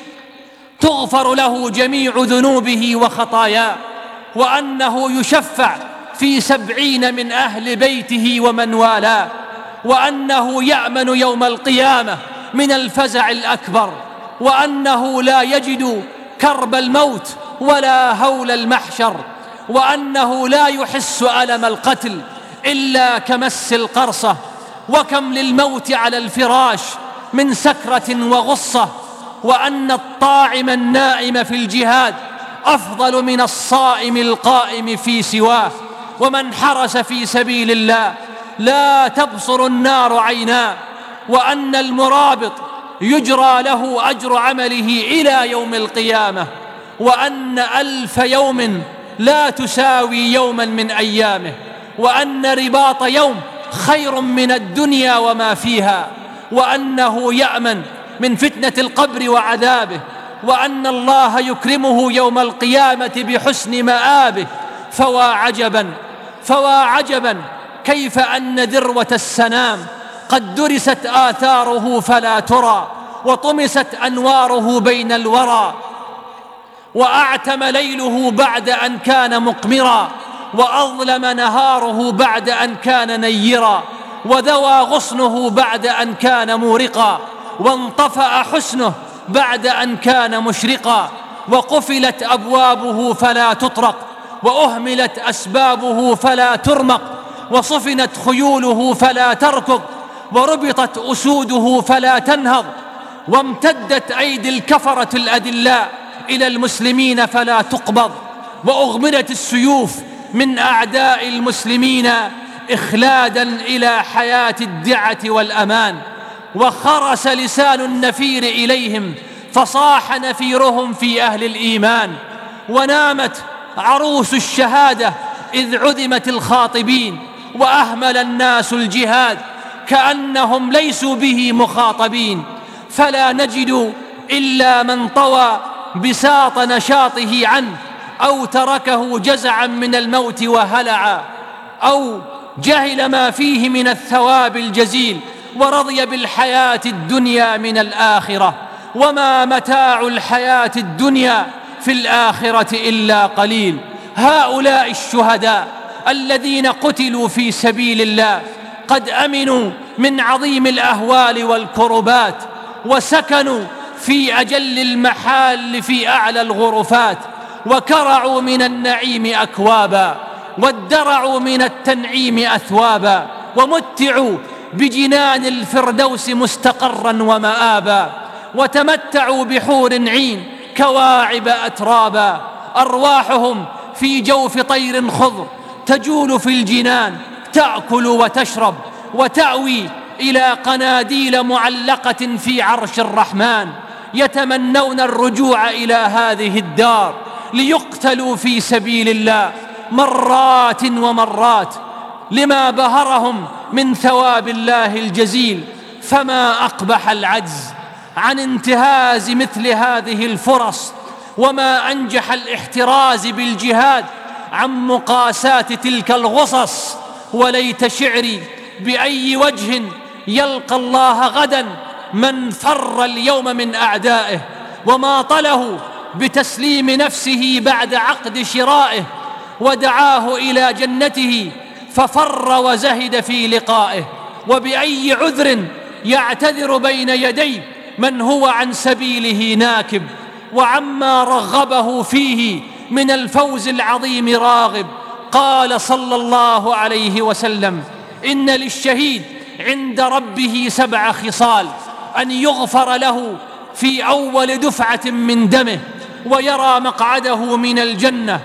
تغفر له جميع ذنوبه وخطاياه، وأنه يشفع في سبعين من أهل بيته ومن والاه، وأنه يأمن يوم القيامة من الفزع الأكبر، وأنه لا يجد كرب الموت ولا هول المحشر، وأنه لا يحس ألم القتل إلا كمس القرصة. وكم للموت على الفراش من سكرة وغصة، وأن الطاعم النائم في الجهاد أفضل من الصائم القائم في سواه، ومن حرس في سبيل الله لا تبصر النار عيناه، وأن المرابط يجرى له أجر عمله إلى يوم القيامة، وأن ألف يوم لا تساوي يوما من أيامه، وأن رباط يوم خير من الدنيا وما فيها، وأنه يأمن من فتنة القبر وعذابه، وأن الله يكرمه يوم القيامة بحسن مآبه. فوا عجبا فوا عجبا كيف أن ذروة السنام قد درست آثاره فلا ترى، وطمست أنواره بين الورى، وأعتم ليله بعد أن كان مقمرا، وأظلم نهاره بعد أن كان نيرا، وذوى غصنه بعد أن كان مورقا، وانطفأ حسنه بعد أن كان مشرقا، وقفلت أبوابه فلا تطرق، وأهملت أسبابه فلا ترمق، وصفنت خيوله فلا تركض، وربطت أسوده فلا تنهض، وامتدت أيدي الكفرة الأدلاء إلى المسلمين فلا تقبض، وأغمدت السيوف من أعداء المسلمين إخلادا إلى حياة الدعة والأمان. وخرس لسان النفير إليهم، فصاح نفيرهم في أهل الإيمان. ونامت عروس الشهادة إذ عدمت الخاطبين، وأهمل الناس الجهاد كأنهم ليسوا به مخاطبين. فلا نجد إلا من طوى بساط نشاطه عنه، أو تركه جزعا من الموت وهلعا، أو جهل ما فيه من الثواب الجزيل، ورضي بالحياة الدنيا من الآخرة. وما متاع الحياة الدنيا في الآخرة إلا قليل. هؤلاء الشهداء الذين قتلوا في سبيل الله قد أمنوا من عظيم الأهوال والكربات، وسكنوا في أجل المحال في أعلى الغرفات، وكرعوا من النعيم أكوابا، وادرعوا من التنعيم أثوابا، ومتعوا بجنان الفردوس مستقرا ومآبا، وتمتعوا بحور عين كواعب أترابا. أرواحهم في جوف طير خضر تجول في الجنان، تأكل وتشرب وتأوي إلى قناديل معلقة في عرش الرحمن. يتمنون الرجوع إلى هذه الدار ليقتلوا في سبيل الله مرات ومرات لما بهرهم من ثواب الله الجزيل. فما أقبح العجز عن انتهاز مثل هذه الفرص، وما أنجح الاحتراز بالجهاد عن مقاساة تلك الغصص. وليت شعري بأي وجه يلقى الله غدا من فر اليوم من أعدائه، وما طله بتسليم نفسه بعد عقد شرائه، ودعاه إلى جنته ففر وزهد في لقائه. وبأي عذر يعتذر بين يديه من هو عن سبيله ناكب، وعما رغبه فيه من الفوز العظيم راغب. قال صلى الله عليه وسلم: إن للشهيد عند ربه سبع خصال: أن يغفر له في أول دفعة من دمه، ويرى مقعده من الجنة،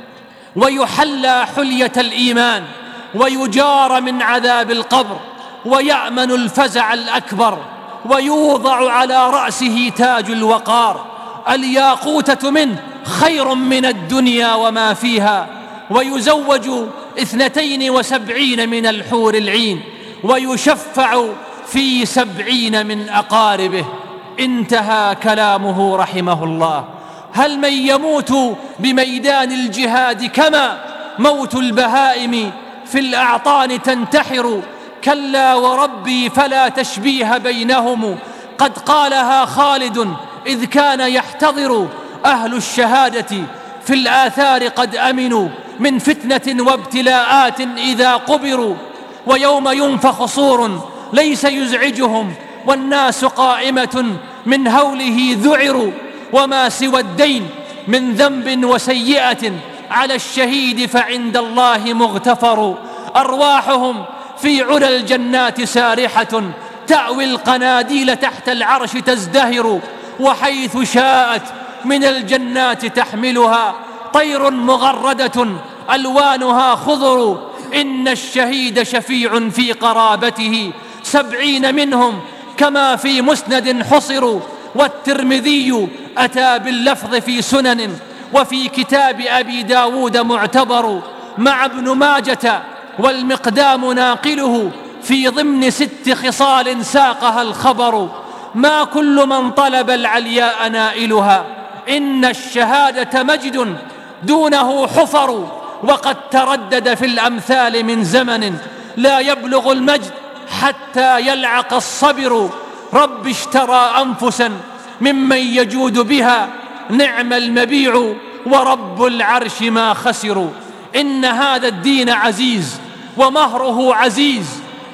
ويحلى حلية الإيمان، ويجار من عذاب القبر، ويأمن الفزع الأكبر، ويوضع على رأسه تاج الوقار. الياقوتة منه خير من الدنيا وما فيها، ويزوج اثنتين وسبعين من الحور العين، ويشفع في سبعين من أقاربه. انتهى كلامه رحمه الله. هل من يموت بميدان الجهاد كما موت البهائم في الأعطان تنتحر؟ كلا وربي فلا تشبيه بينهم، قد قالها خالد إذ كان يحتضر. أهل الشهادة في الآثار قد أمنوا من فتنة وابتلاءات إذا قبروا، ويوم ينفخ صور ليس يزعجهم، والناس قائمة من هوله ذعروا. وما سوى الدين من ذنب وسيئة على الشهيد فعند الله مغتفر. أرواحهم في علا الجنات سارحة، تأوي القناديل تحت العرش تزدهر، وحيث شاءت من الجنات تحملها طير مغردة ألوانها خضر. إن الشهيد شفيع في قرابته، سبعين منهم كما في مسند حصروا. والترمذي أتى باللفظ في سنن، وفي كتاب أبي داود معتبر، مع ابن ماجة والمقدام ناقله في ضمن ست خصال ساقها الخبر. ما كل من طلب العلياء نائلها، إن الشهادة مجد دونه حفر. وقد تردد في الأمثال من زمن، لا يبلغ المجد حتى يلعق الصبر. رب اشترى أنفسا ممن يجود بها، نعم المبيع ورب العرش ما خسروا. إن هذا الدين عزيز ومهره عزيز،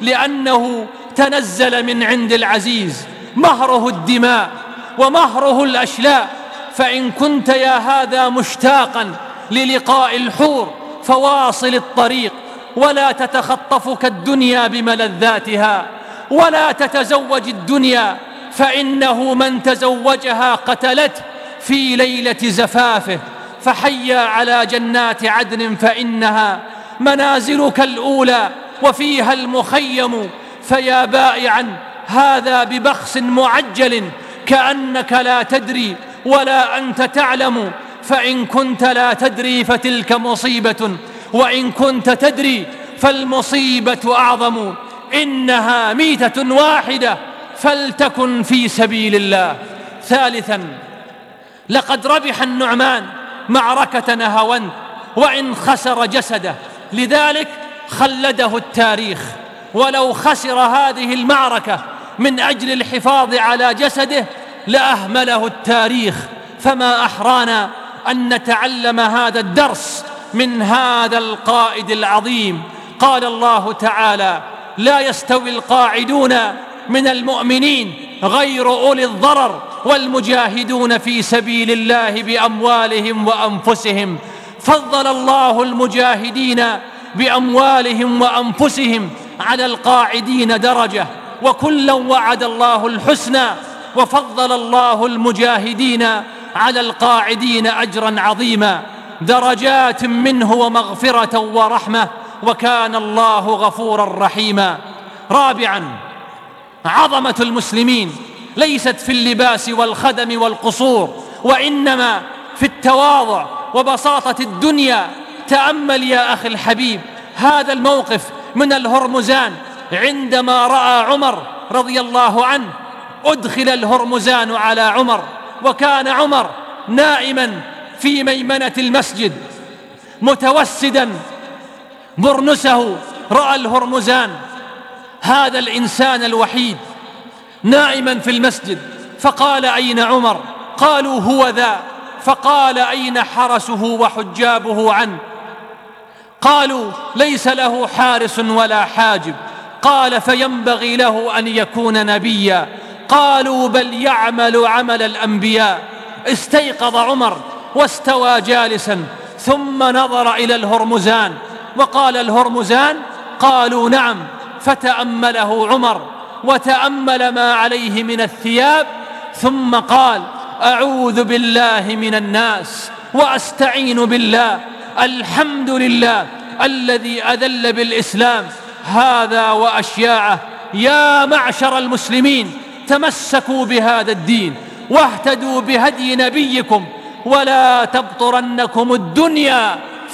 لأنه تنزل من عند العزيز. مهره الدماء ومهره الأشلاء، فإن كنت يا هذا مشتاقا للقاء الحور فواصل الطريق، ولا تتخطفك الدنيا بملذاتها، ولا تتزوج الدنيا، فإنه من تزوجها قتلته في ليلة زفافه. فحيا على جنات عدن فإنها منازلك الأولى وفيها المخيم. فيا بائعا هذا ببخس معجل كأنك لا تدري ولا أنت تعلم، فإن كنت لا تدري فتلك مصيبة، وإن كنت تدري فالمصيبة أعظم. إنها ميتة واحدة فلتكن في سبيل الله. ثالثا، لقد ربح النعمان معركة نهاوند وإن خسر جسده، لذلك خلده التاريخ. ولو خسر هذه المعركة من أجل الحفاظ على جسده لأهمله التاريخ. فما أحرانا أن نتعلم هذا الدرس من هذا القائد العظيم. قال الله تعالى: لا يستوي القاعدون من المؤمنين غير أولي الضرر والمجاهدون في سبيل الله بأموالهم وأنفسهم. فضل الله المجاهدين بأموالهم وأنفسهم على القاعدين درجة، وكلا وعد الله الحسنى، وفضل الله المجاهدين على القاعدين أجرا عظيما، درجات منه ومغفرة ورحمة، وكان الله غفورا رحيما. رابعا، عظمة المسلمين ليست في اللباس والخدم والقصور، وإنما في التواضع وبساطة الدنيا. تأمل يا أخي الحبيب هذا الموقف من الهرمزان عندما رأى عمر رضي الله عنه أدخل الهرمزان على عمر، وكان عمر نائما في ميمنة المسجد متوسدا برنسه. رأى الهرمزان هذا الإنسان الوحيد نائما في المسجد، فقال: أين عمر؟ قالوا: هو ذا. فقال: أين حرسه وحجابه عنه؟ قالوا: ليس له حارس ولا حاجب. قال: فينبغي له أن يكون نبيا. قالوا: بل يعمل عمل الأنبياء. استيقظ عمر واستوى جالسا، ثم نظر إلى الهرمزان وقال: الهرمزان؟ قالوا: نعم. فتأمله عمر وتأمل ما عليه من الثياب، ثم قال: أعوذ بالله من الناس وأستعين بالله، الحمد لله الذي أذل بالإسلام هذا وأشياعه. يا معشر المسلمين، تمسكوا بهذا الدين واهتدوا بهدي نبيكم، ولا تبطرنكم الدنيا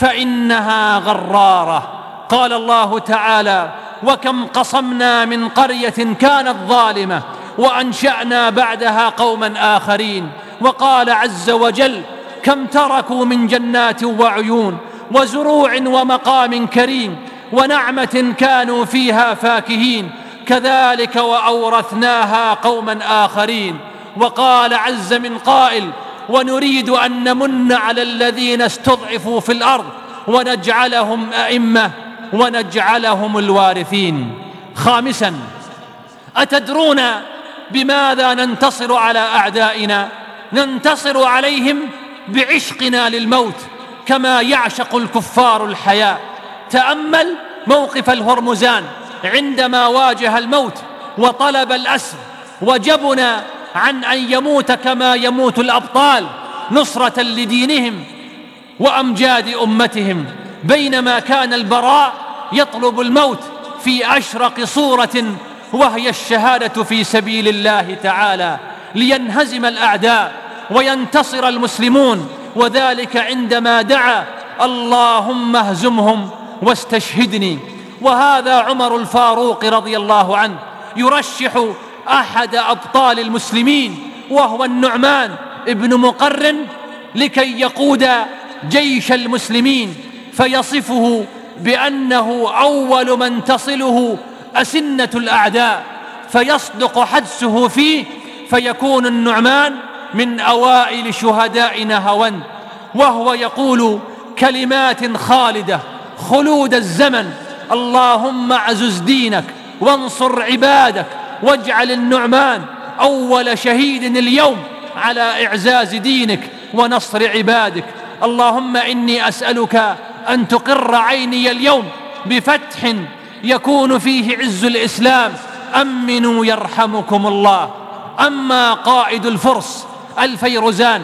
فإنها غرارة. قال الله تعالى: وكم قصمنا من قرية كانت ظالمة وأنشأنا بعدها قوما آخرين. وقال عز وجل: كم تركوا من جنات وعيون وزروع ومقام كريم ونعمة كانوا فيها فاكهين، كذلك وأورثناها قوما آخرين. وقال عز من قائل: ونريد أن نمن على الذين استضعفوا في الأرض ونجعلهم أئمة ونجعلهم الوارثين. خامسا، أتدرون بماذا ننتصر على أعدائنا؟ ننتصر عليهم بعشقنا للموت كما يعشق الكفار الحياة. تأمل موقف الهرمزان عندما واجه الموت وطلب الأسر وجبن عن أن يموت كما يموت الأبطال نصرة لدينهم وأمجاد أمتهم، بينما كان البراء يطلب الموت في أشرق صورة، وهي الشهادة في سبيل الله تعالى لينهزم الأعداء وينتصر المسلمون، وذلك عندما دعا: اللهم اهزمهم واستشهدني. وهذا عمر الفاروق رضي الله عنه يرشح أحد أبطال المسلمين وهو النعمان ابن مقرن لكي يقود جيش المسلمين، فيصفه بأنه أول من تصله أسنة الأعداء فيصدق حدسه فيه، فيكون النعمان من أوائل شهداء نهاوند، وهو يقول كلمات خالدة خلود الزمن: اللهم اعزز دينك وانصر عبادك، واجعل النعمان أول شهيد اليوم على إعزاز دينك ونصر عبادك. اللهم إني أسألك أن تقر عيني اليوم بفتح يكون فيه عز الإسلام، أمنوا يرحمكم الله. أما قائد الفرس الفيروزان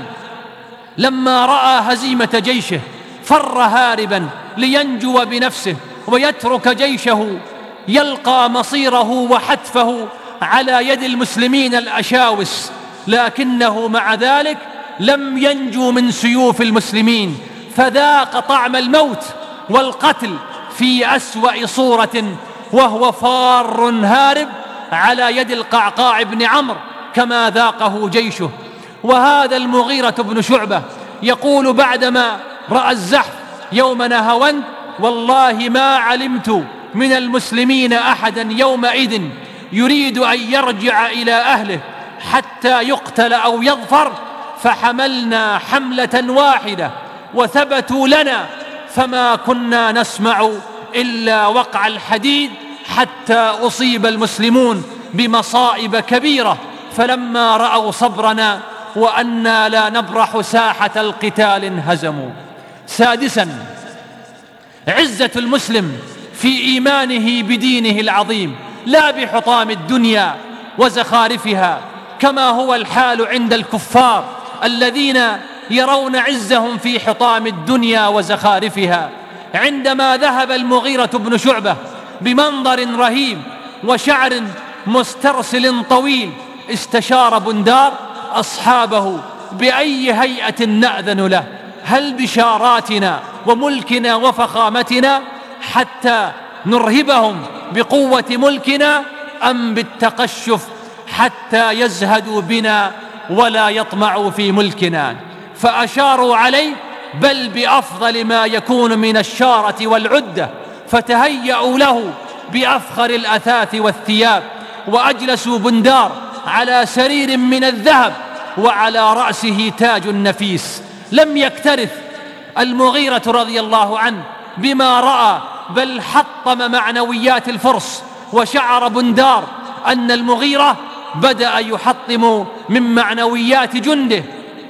لما رأى هزيمة جيشه فر هاربا لينجو بنفسه ويترك جيشه يلقى مصيره وحتفه، على يد المسلمين الأشاوس، لكنه مع ذلك لم ينجو من سيوف المسلمين، فذاق طعم الموت والقتل في أسوأ صورة وهو فار هارب على يد القعقاع بن عمرو كما ذاقه جيشه. وهذا المغيرة بن شعبة يقول بعدما رأى الزحف يوم نهاوند: والله ما علمت من المسلمين أحدا يومئذ يريد أن يرجع إلى أهله حتى يقتل أو يظفر، فحملنا حملة واحدة وثبتوا لنا، فما كنا نسمع إلا وقع الحديد، حتى أصيب المسلمون بمصائب كبيرة، فلما رأوا صبرنا وأنا لا نبرح ساحة القتال انهزموا. سادسا، عزة المسلم في إيمانه بدينه العظيم، لا بحطام الدنيا وزخارفها كما هو الحال عند الكفار الذين يرون عزهم في حطام الدنيا وزخارفها. عندما ذهب المغيرة بن شعبة بمنظر رهيب وشعر مسترسل طويل استشار بندار أصحابه: بأي هيئة نأذن له؟ هل بشاراتنا وملكنا وفخامتنا حتى نرهبهم بقوة ملكنا، أم بالتقشف حتى يزهدوا بنا ولا يطمعوا في ملكنا؟ فأشاروا عليه: بل بأفضل ما يكون من الشارة والعدة، فتهيأوا له بأفخر الأثاث والثياب، وأجلسوا بندار على سرير من الذهب وعلى رأسه تاج نفيس. لم يكترث المغيرة رضي الله عنه بما رأى، بل حطم معنويات الفرس، وشعر بندار أن المغيرة بدأ يحطم من معنويات جنده،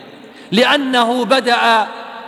لأنه بدأ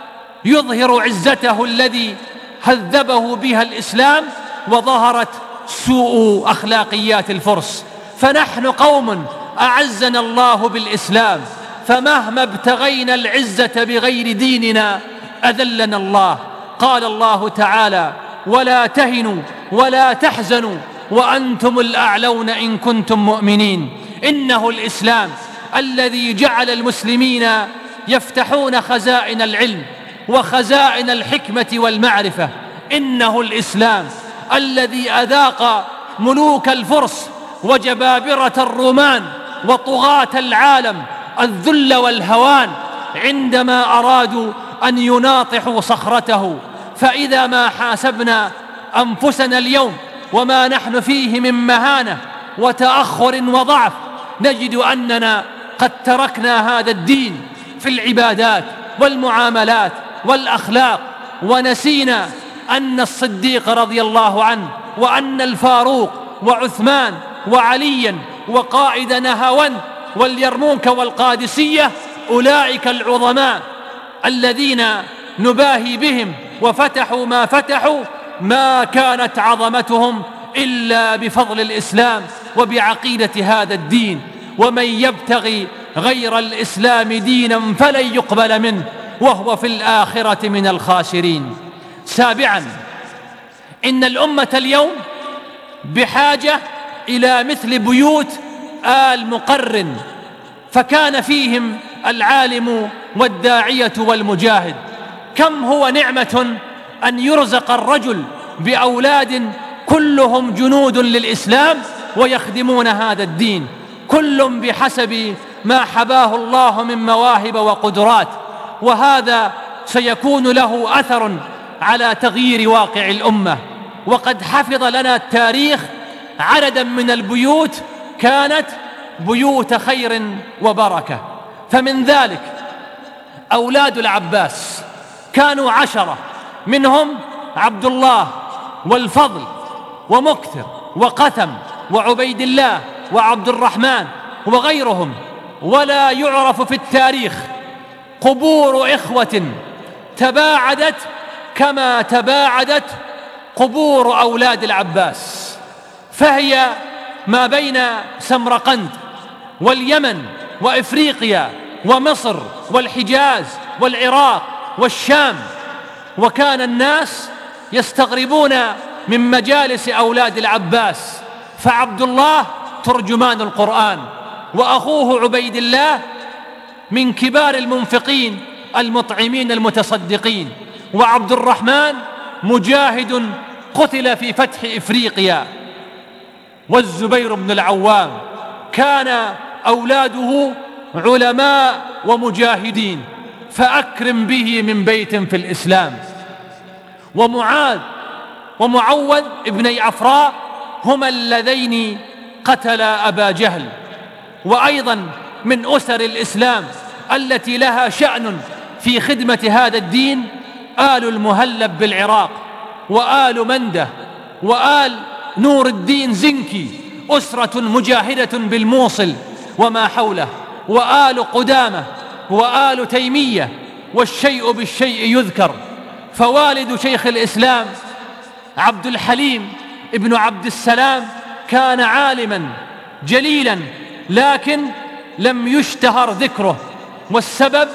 يظهر عزته الذي هذبه بها الإسلام، وظهرت سوء أخلاقيات الفرس. فنحن قوم أعزنا الله بالإسلام، فمهما ابتغينا العزة بغير ديننا أذلنا الله. قال الله تعالى: ولا تهنوا ولا تحزنوا وأنتم الأعلون إن كنتم مؤمنين. إنه الإسلام الذي جعل المسلمين يفتحون خزائن العلم وخزائن الحكمة والمعرفة. إنه الإسلام الذي أذاق ملوك الفرس وجبابرة الرومان وطغاة العالم الذل والهوان عندما أرادوا أن يناطحوا صخرته. فإذا ما حاسبنا أنفسنا اليوم وما نحن فيه من مهانة وتأخر وضعف، نجد أننا قد تركنا هذا الدين في العبادات والمعاملات والأخلاق، ونسينا أن الصديق رضي الله عنه وأن الفاروق وعثمان وعليا وقائد نهاوند واليرموك والقادسية أولئك العظماء الذين نباهي بهم وفتحوا ما فتحوا، ما كانت عظمتهم إلا بفضل الإسلام وبعقيدة هذا الدين. ومن يبتغي غير الإسلام دينا فلن يقبل منه وهو في الآخرة من الخاسرين. سابعا، إن الأمة اليوم بحاجة إلى مثل بيوت آل مقرن، فكان فيهم العالم والداعية والمجاهد. كم هو نعمة أن يرزق الرجل بأولاد كلهم جنود للإسلام ويخدمون هذا الدين، كل بحسب ما حباه الله من مواهب وقدرات، وهذا سيكون له أثر على تغيير واقع الأمة. وقد حفظ لنا التاريخ عددا من البيوت كانت بيوت خير وبركة، فمن ذلك أولاد العباس كانوا عشرة، منهم عبد الله والفضل ومكثر وقثم وعبيد الله وعبد الرحمن وغيرهم. ولا يعرف في التاريخ قبور إخوة تباعدت كما تباعدت قبور أولاد العباس، فهي ما بين سمرقند واليمن وإفريقيا ومصر والحجاز والعراق والشام. وكان الناس يستغربون من مجالس أولاد العباس، فعبد الله ترجمان القرآن، وأخوه عبيد الله من كبار المنفقين المطعمين المتصدقين، وعبد الرحمن مجاهد قتل في فتح إفريقيا، والزبير بن العوام كان أولاده علماء ومجاهدين، فأكرم به من بيت في الإسلام. ومعاذ ومعوذ ابني عفراء هما اللذين قتلا أبا جهل. وأيضا من أسر الإسلام التي لها شأن في خدمة هذا الدين آل المهلب بالعراق، وآل منده، وآل نور الدين زنكي، أسرة مجاهدة بالموصل وما حوله، وآل قدامة، وآل تيمية، والشيء بالشيء يذكر. فوالد شيخ الإسلام عبد الحليم ابن عبد السلام كان عالما جليلا، لكن لم يشتهر ذكره، والسبب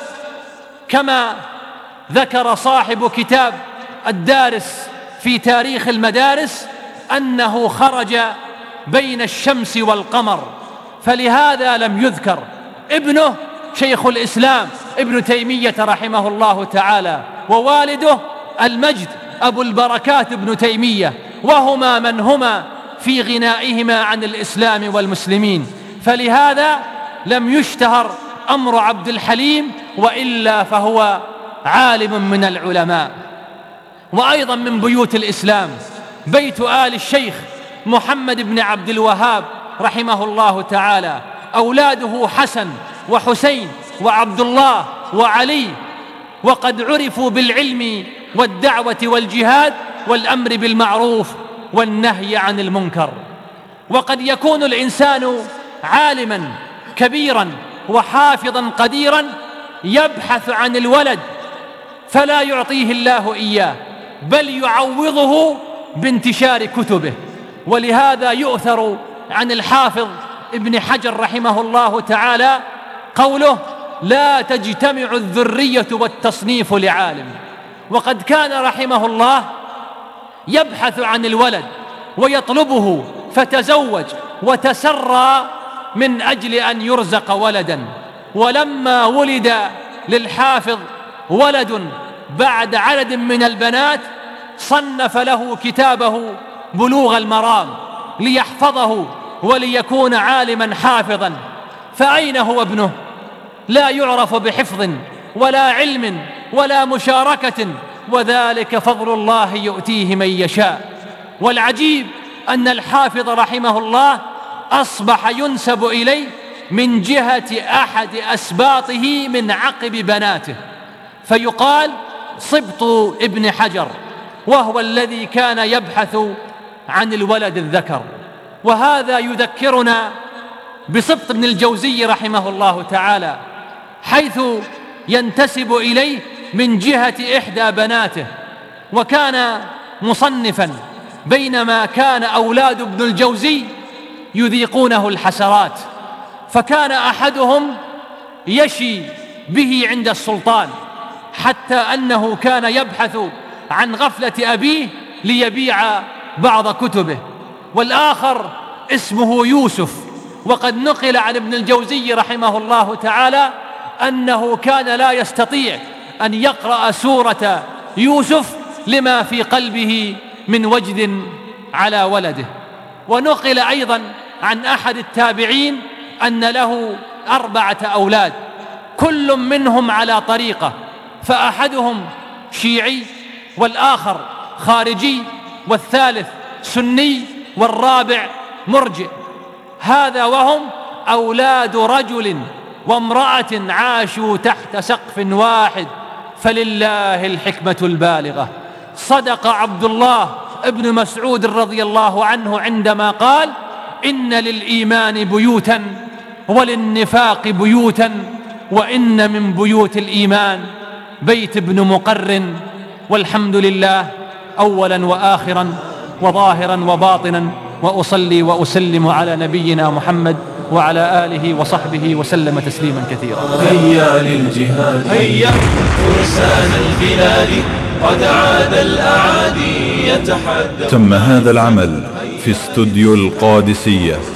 كما ذكر صاحب كتاب الدارس في تاريخ المدارس أنه خرج بين الشمس والقمر، فلهذا لم يذكر. ابنه شيخ الإسلام ابن تيمية رحمه الله تعالى، ووالده المجد أبو البركات ابن تيمية، وهما من هما في غنائهما عن الإسلام والمسلمين، فلهذا لم يشتهر أمر عبد الحليم، وإلا فهو عالم من العلماء. وأيضا من بيوت الإسلام بيت آل الشيخ محمد بن عبد الوهاب رحمه الله تعالى، أولاده حسن وحسين وعبد الله وعلي، وقد عرفوا بالعلم والدعوة والجهاد والأمر بالمعروف والنهي عن المنكر. وقد يكون الإنسان عالما كبيرا وحافظا قديرا يبحث عن الولد فلا يعطيه الله إياه، بل يعوضه بانتشار كتبه. ولهذا يؤثر عن الحافظ ابن حجر رحمه الله تعالى قوله: لا تجتمع الذرية والتصنيف لعالم. وقد كان رحمه الله يبحث عن الولد ويطلبه، فتزوج وتسرى من أجل أن يرزق ولدا. ولما ولد للحافظ ولد بعد عدد من البنات صنف له كتابه بلوغ المرام ليحفظه وليكون عالما حافظا. فأين هو ابنه؟ لا يعرف بحفظ ولا علم ولا مشاركة، وذلك فضل الله يؤتيه من يشاء. والعجيب أن الحافظ رحمه الله أصبح ينسب إليه من جهة أحد أسباطه من عقب بناته، فيقال سبط ابن حجر، وهو الذي كان يبحث عن الولد الذكر. وهذا يذكرنا بسبط ابن الجوزي رحمه الله تعالى، حيث ينتسب إليه من جهة إحدى بناته، وكان مصنفا، بينما كان أولاد ابن الجوزي يذيقونه الحسرات، فكان أحدهم يشي به عند السلطان، حتى أنه كان يبحث عن غفلة أبيه ليبيع بعض كتبه. والآخر اسمه يوسف، وقد نقل عن ابن الجوزي رحمه الله تعالى أنه كان لا يستطيع أن يقرأ سورة يوسف لما في قلبه من وجد على ولده. ونقل أيضا عن أحد التابعين أن له أربعة أولاد، كل منهم على طريقة، فأحدهم شيعي، والآخر خارجي، والثالث سني، والرابع مرجئ. هذا وهم أولاد رجل وامرأة عاشوا تحت سقف واحد، فلله الحكمة البالغة. صدق عبد الله ابن مسعود رضي الله عنه عندما قال: إن للإيمان بيوتا وللنفاق بيوتا، وإن من بيوت الإيمان بيت ابن مقرن. والحمد لله أولا وآخرا وظاهرا وباطنا، وأصلي وأسلم على نبينا محمد وعلى آله وصحبه وسلم تسليما كثيرا. هيا للجهاد، هيا فرسان البلاد، قد عاد الأعادي يتحدث. تم هذا العمل في استوديو القادسية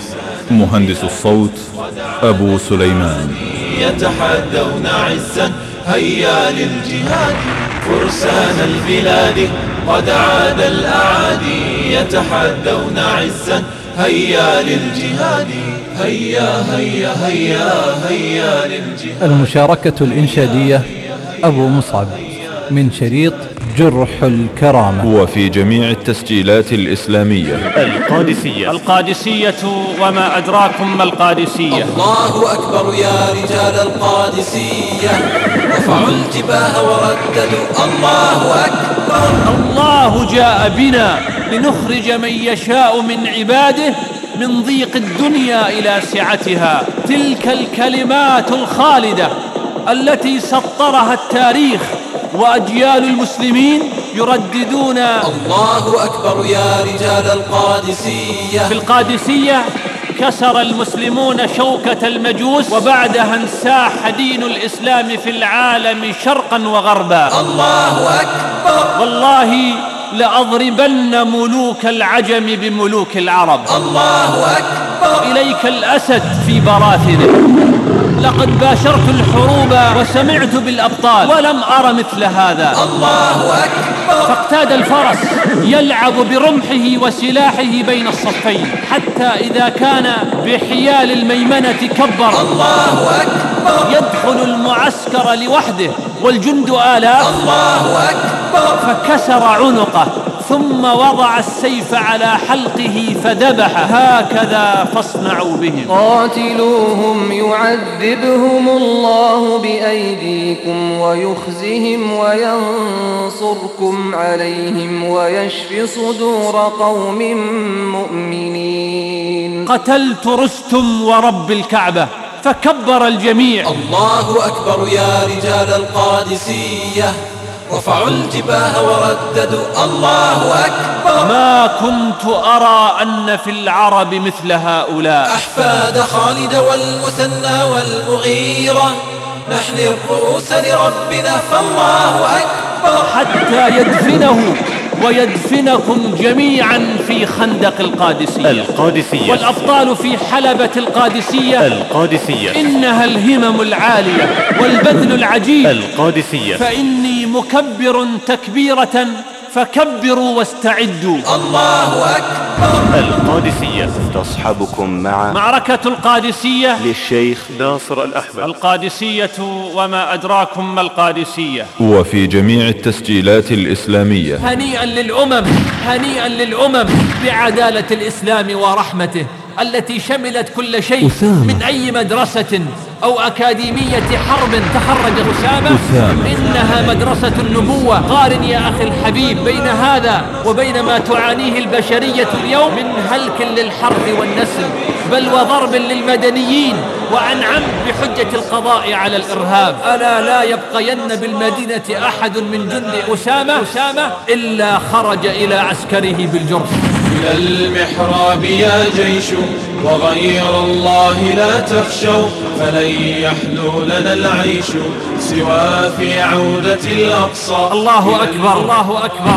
مهندس الصوت أبو سليمان. يتحدون عزا هيا للجهاد، فرسان البلاد قد عاد الأعادي. يتحدون عزا هيا للجهاد، هيا هيا هيا هيا للجهاد. المشاركة الإنشادية أبو مصعب من شريط جرح الكرامة. وفي جميع التسجيلات الإسلامية القادسية. القادسية وما أدراكم ما القادسية. الله أكبر يا رجال القادسية، رفعوا الجباه ورددوا الله أكبر. الله جاء بنا لنخرج من يشاء من عباده من ضيق الدنيا إلى سعتها. تلك الكلمات الخالدة التي سطرها التاريخ وأجيال المسلمين يرددون الله أكبر يا رجال القادسية. في القادسية كسر المسلمون شوكة المجوس، وبعدها انساح دين الإسلام في العالم شرقا وغربا. الله أكبر. والله لأضربن ملوك العجم بملوك العرب. الله أكبر. إليك الأسد في براثنه. لقد باشرت الحروب وسمعت بالأبطال ولم أر مثل هذا. الله أكبر. فاقتاد الفرس يلعب برمحه وسلاحه بين الصفين، حتى إذا كان بحيال الميمنة كبر. الله أكبر. يدخل المعسكر لوحده والجند آلاف. الله أكبر. فكسر عنقه ثم وضع السيف على حلقه فذبح. هكذا فاصنعوا بهم. قاتلوهم يعذبهم الله بأيديكم ويخزهم وينصركم عليهم ويشف صدور قوم مؤمنين. قتلت رستم ورب الكعبة، فكبر الجميع. الله أكبر يا رجال القادسية، رفعوا الجباه ورددوا الله أكبر. ما كنت أرى أن في العرب مثل هؤلاء. أحفاد خالد والمثنى والمغيرة، نحن الرؤوس لربنا فالله أكبر. حتى يدفنه ويدفنكم جميعا في خندق القادسية. القادسية. والأبطال في حلبة القادسية. القادسية. إنها الهمم العالية والبذل العجيب. القادسية. فإني مكبر تكبيرة فكبروا واستعدوا. الله أكبر. القادسية تصحبكم مع معركة القادسية للشيخ ناصر الأحمد. القادسية وما أدراكم ما القادسية. وفي جميع التسجيلات الإسلامية. هنيئا للأمم، هنيئا للأمم بعدالة الإسلام ورحمته التي شملت كل شيء. أسامة. من أي مدرسة أو أكاديمية حرب تخرج أسامة. أسامة. إنها مدرسة النبوة. قارن يا أخي الحبيب بين هذا وبين ما تعانيه البشرية اليوم من هلك للحرث والنسل، بل وضرب للمدنيين، وأنعم بحجة القضاء على الإرهاب. ألا لا يبقين بالمدينة أحد من جند أسامة أسامة إلا خرج إلى عسكره بالجرح. إلى المحراب يا جيش وغير الله لا تخشوا، فلن يحلو لنا العيش سوى في عودة الأقصى. الله أكبر، الله أكبر.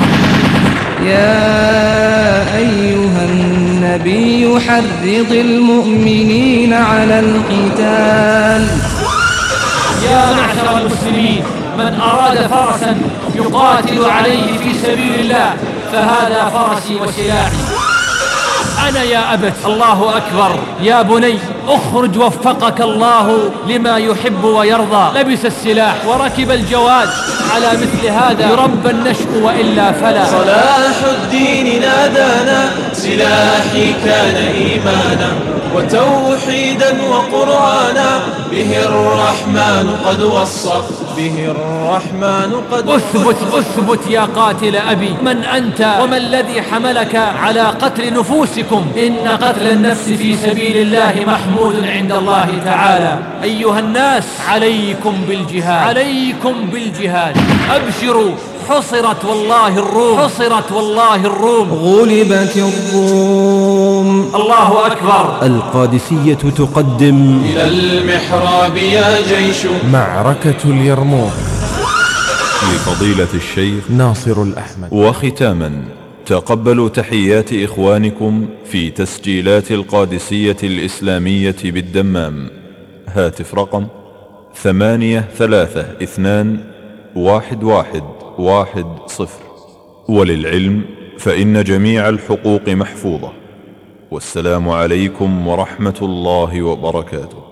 يا أيها النبي حرض المؤمنين على القتال. يا معشر المسلمين، من أراد فرسا يقاتل عليه في سبيل الله فهذا فرسي وسلاحي. أنا يا أبت. الله أكبر. يا بني اخرج وفقك الله لما يحب ويرضى. لبس السلاح وركب الجواد. على مثل هذا يربى النشء وإلا فلا. صلاح الدين نادانا، سلاحي كان إيمانا وتوحيدا وقرآنا، به الرحمن قد وصى، به الرحمن قد أثبت أثبت يا قاتل أبي. من أنت وما الذي حملك على قتل نفوسكم؟ إن قتل النفس في سبيل الله محمود عند الله تعالى. أيها الناس عليكم بالجهاد، عليكم بالجهاد. أبشروا، حصرت والله الروم، حصرت والله الروم. غلبت الروم. الله أكبر. القادسية تقدم إلى المحراب يا جيش معركة اليرموك لفضيلة الشيخ ناصر الأحمد. وختاما تقبلوا تحيات إخوانكم في تسجيلات القادسية الإسلامية بالدمام. هاتف رقم ثمانية ثلاثة اثنان واحد واحد واحد صفر. وللعلم فإن جميع الحقوق محفوظة. والسلام عليكم ورحمة الله وبركاته.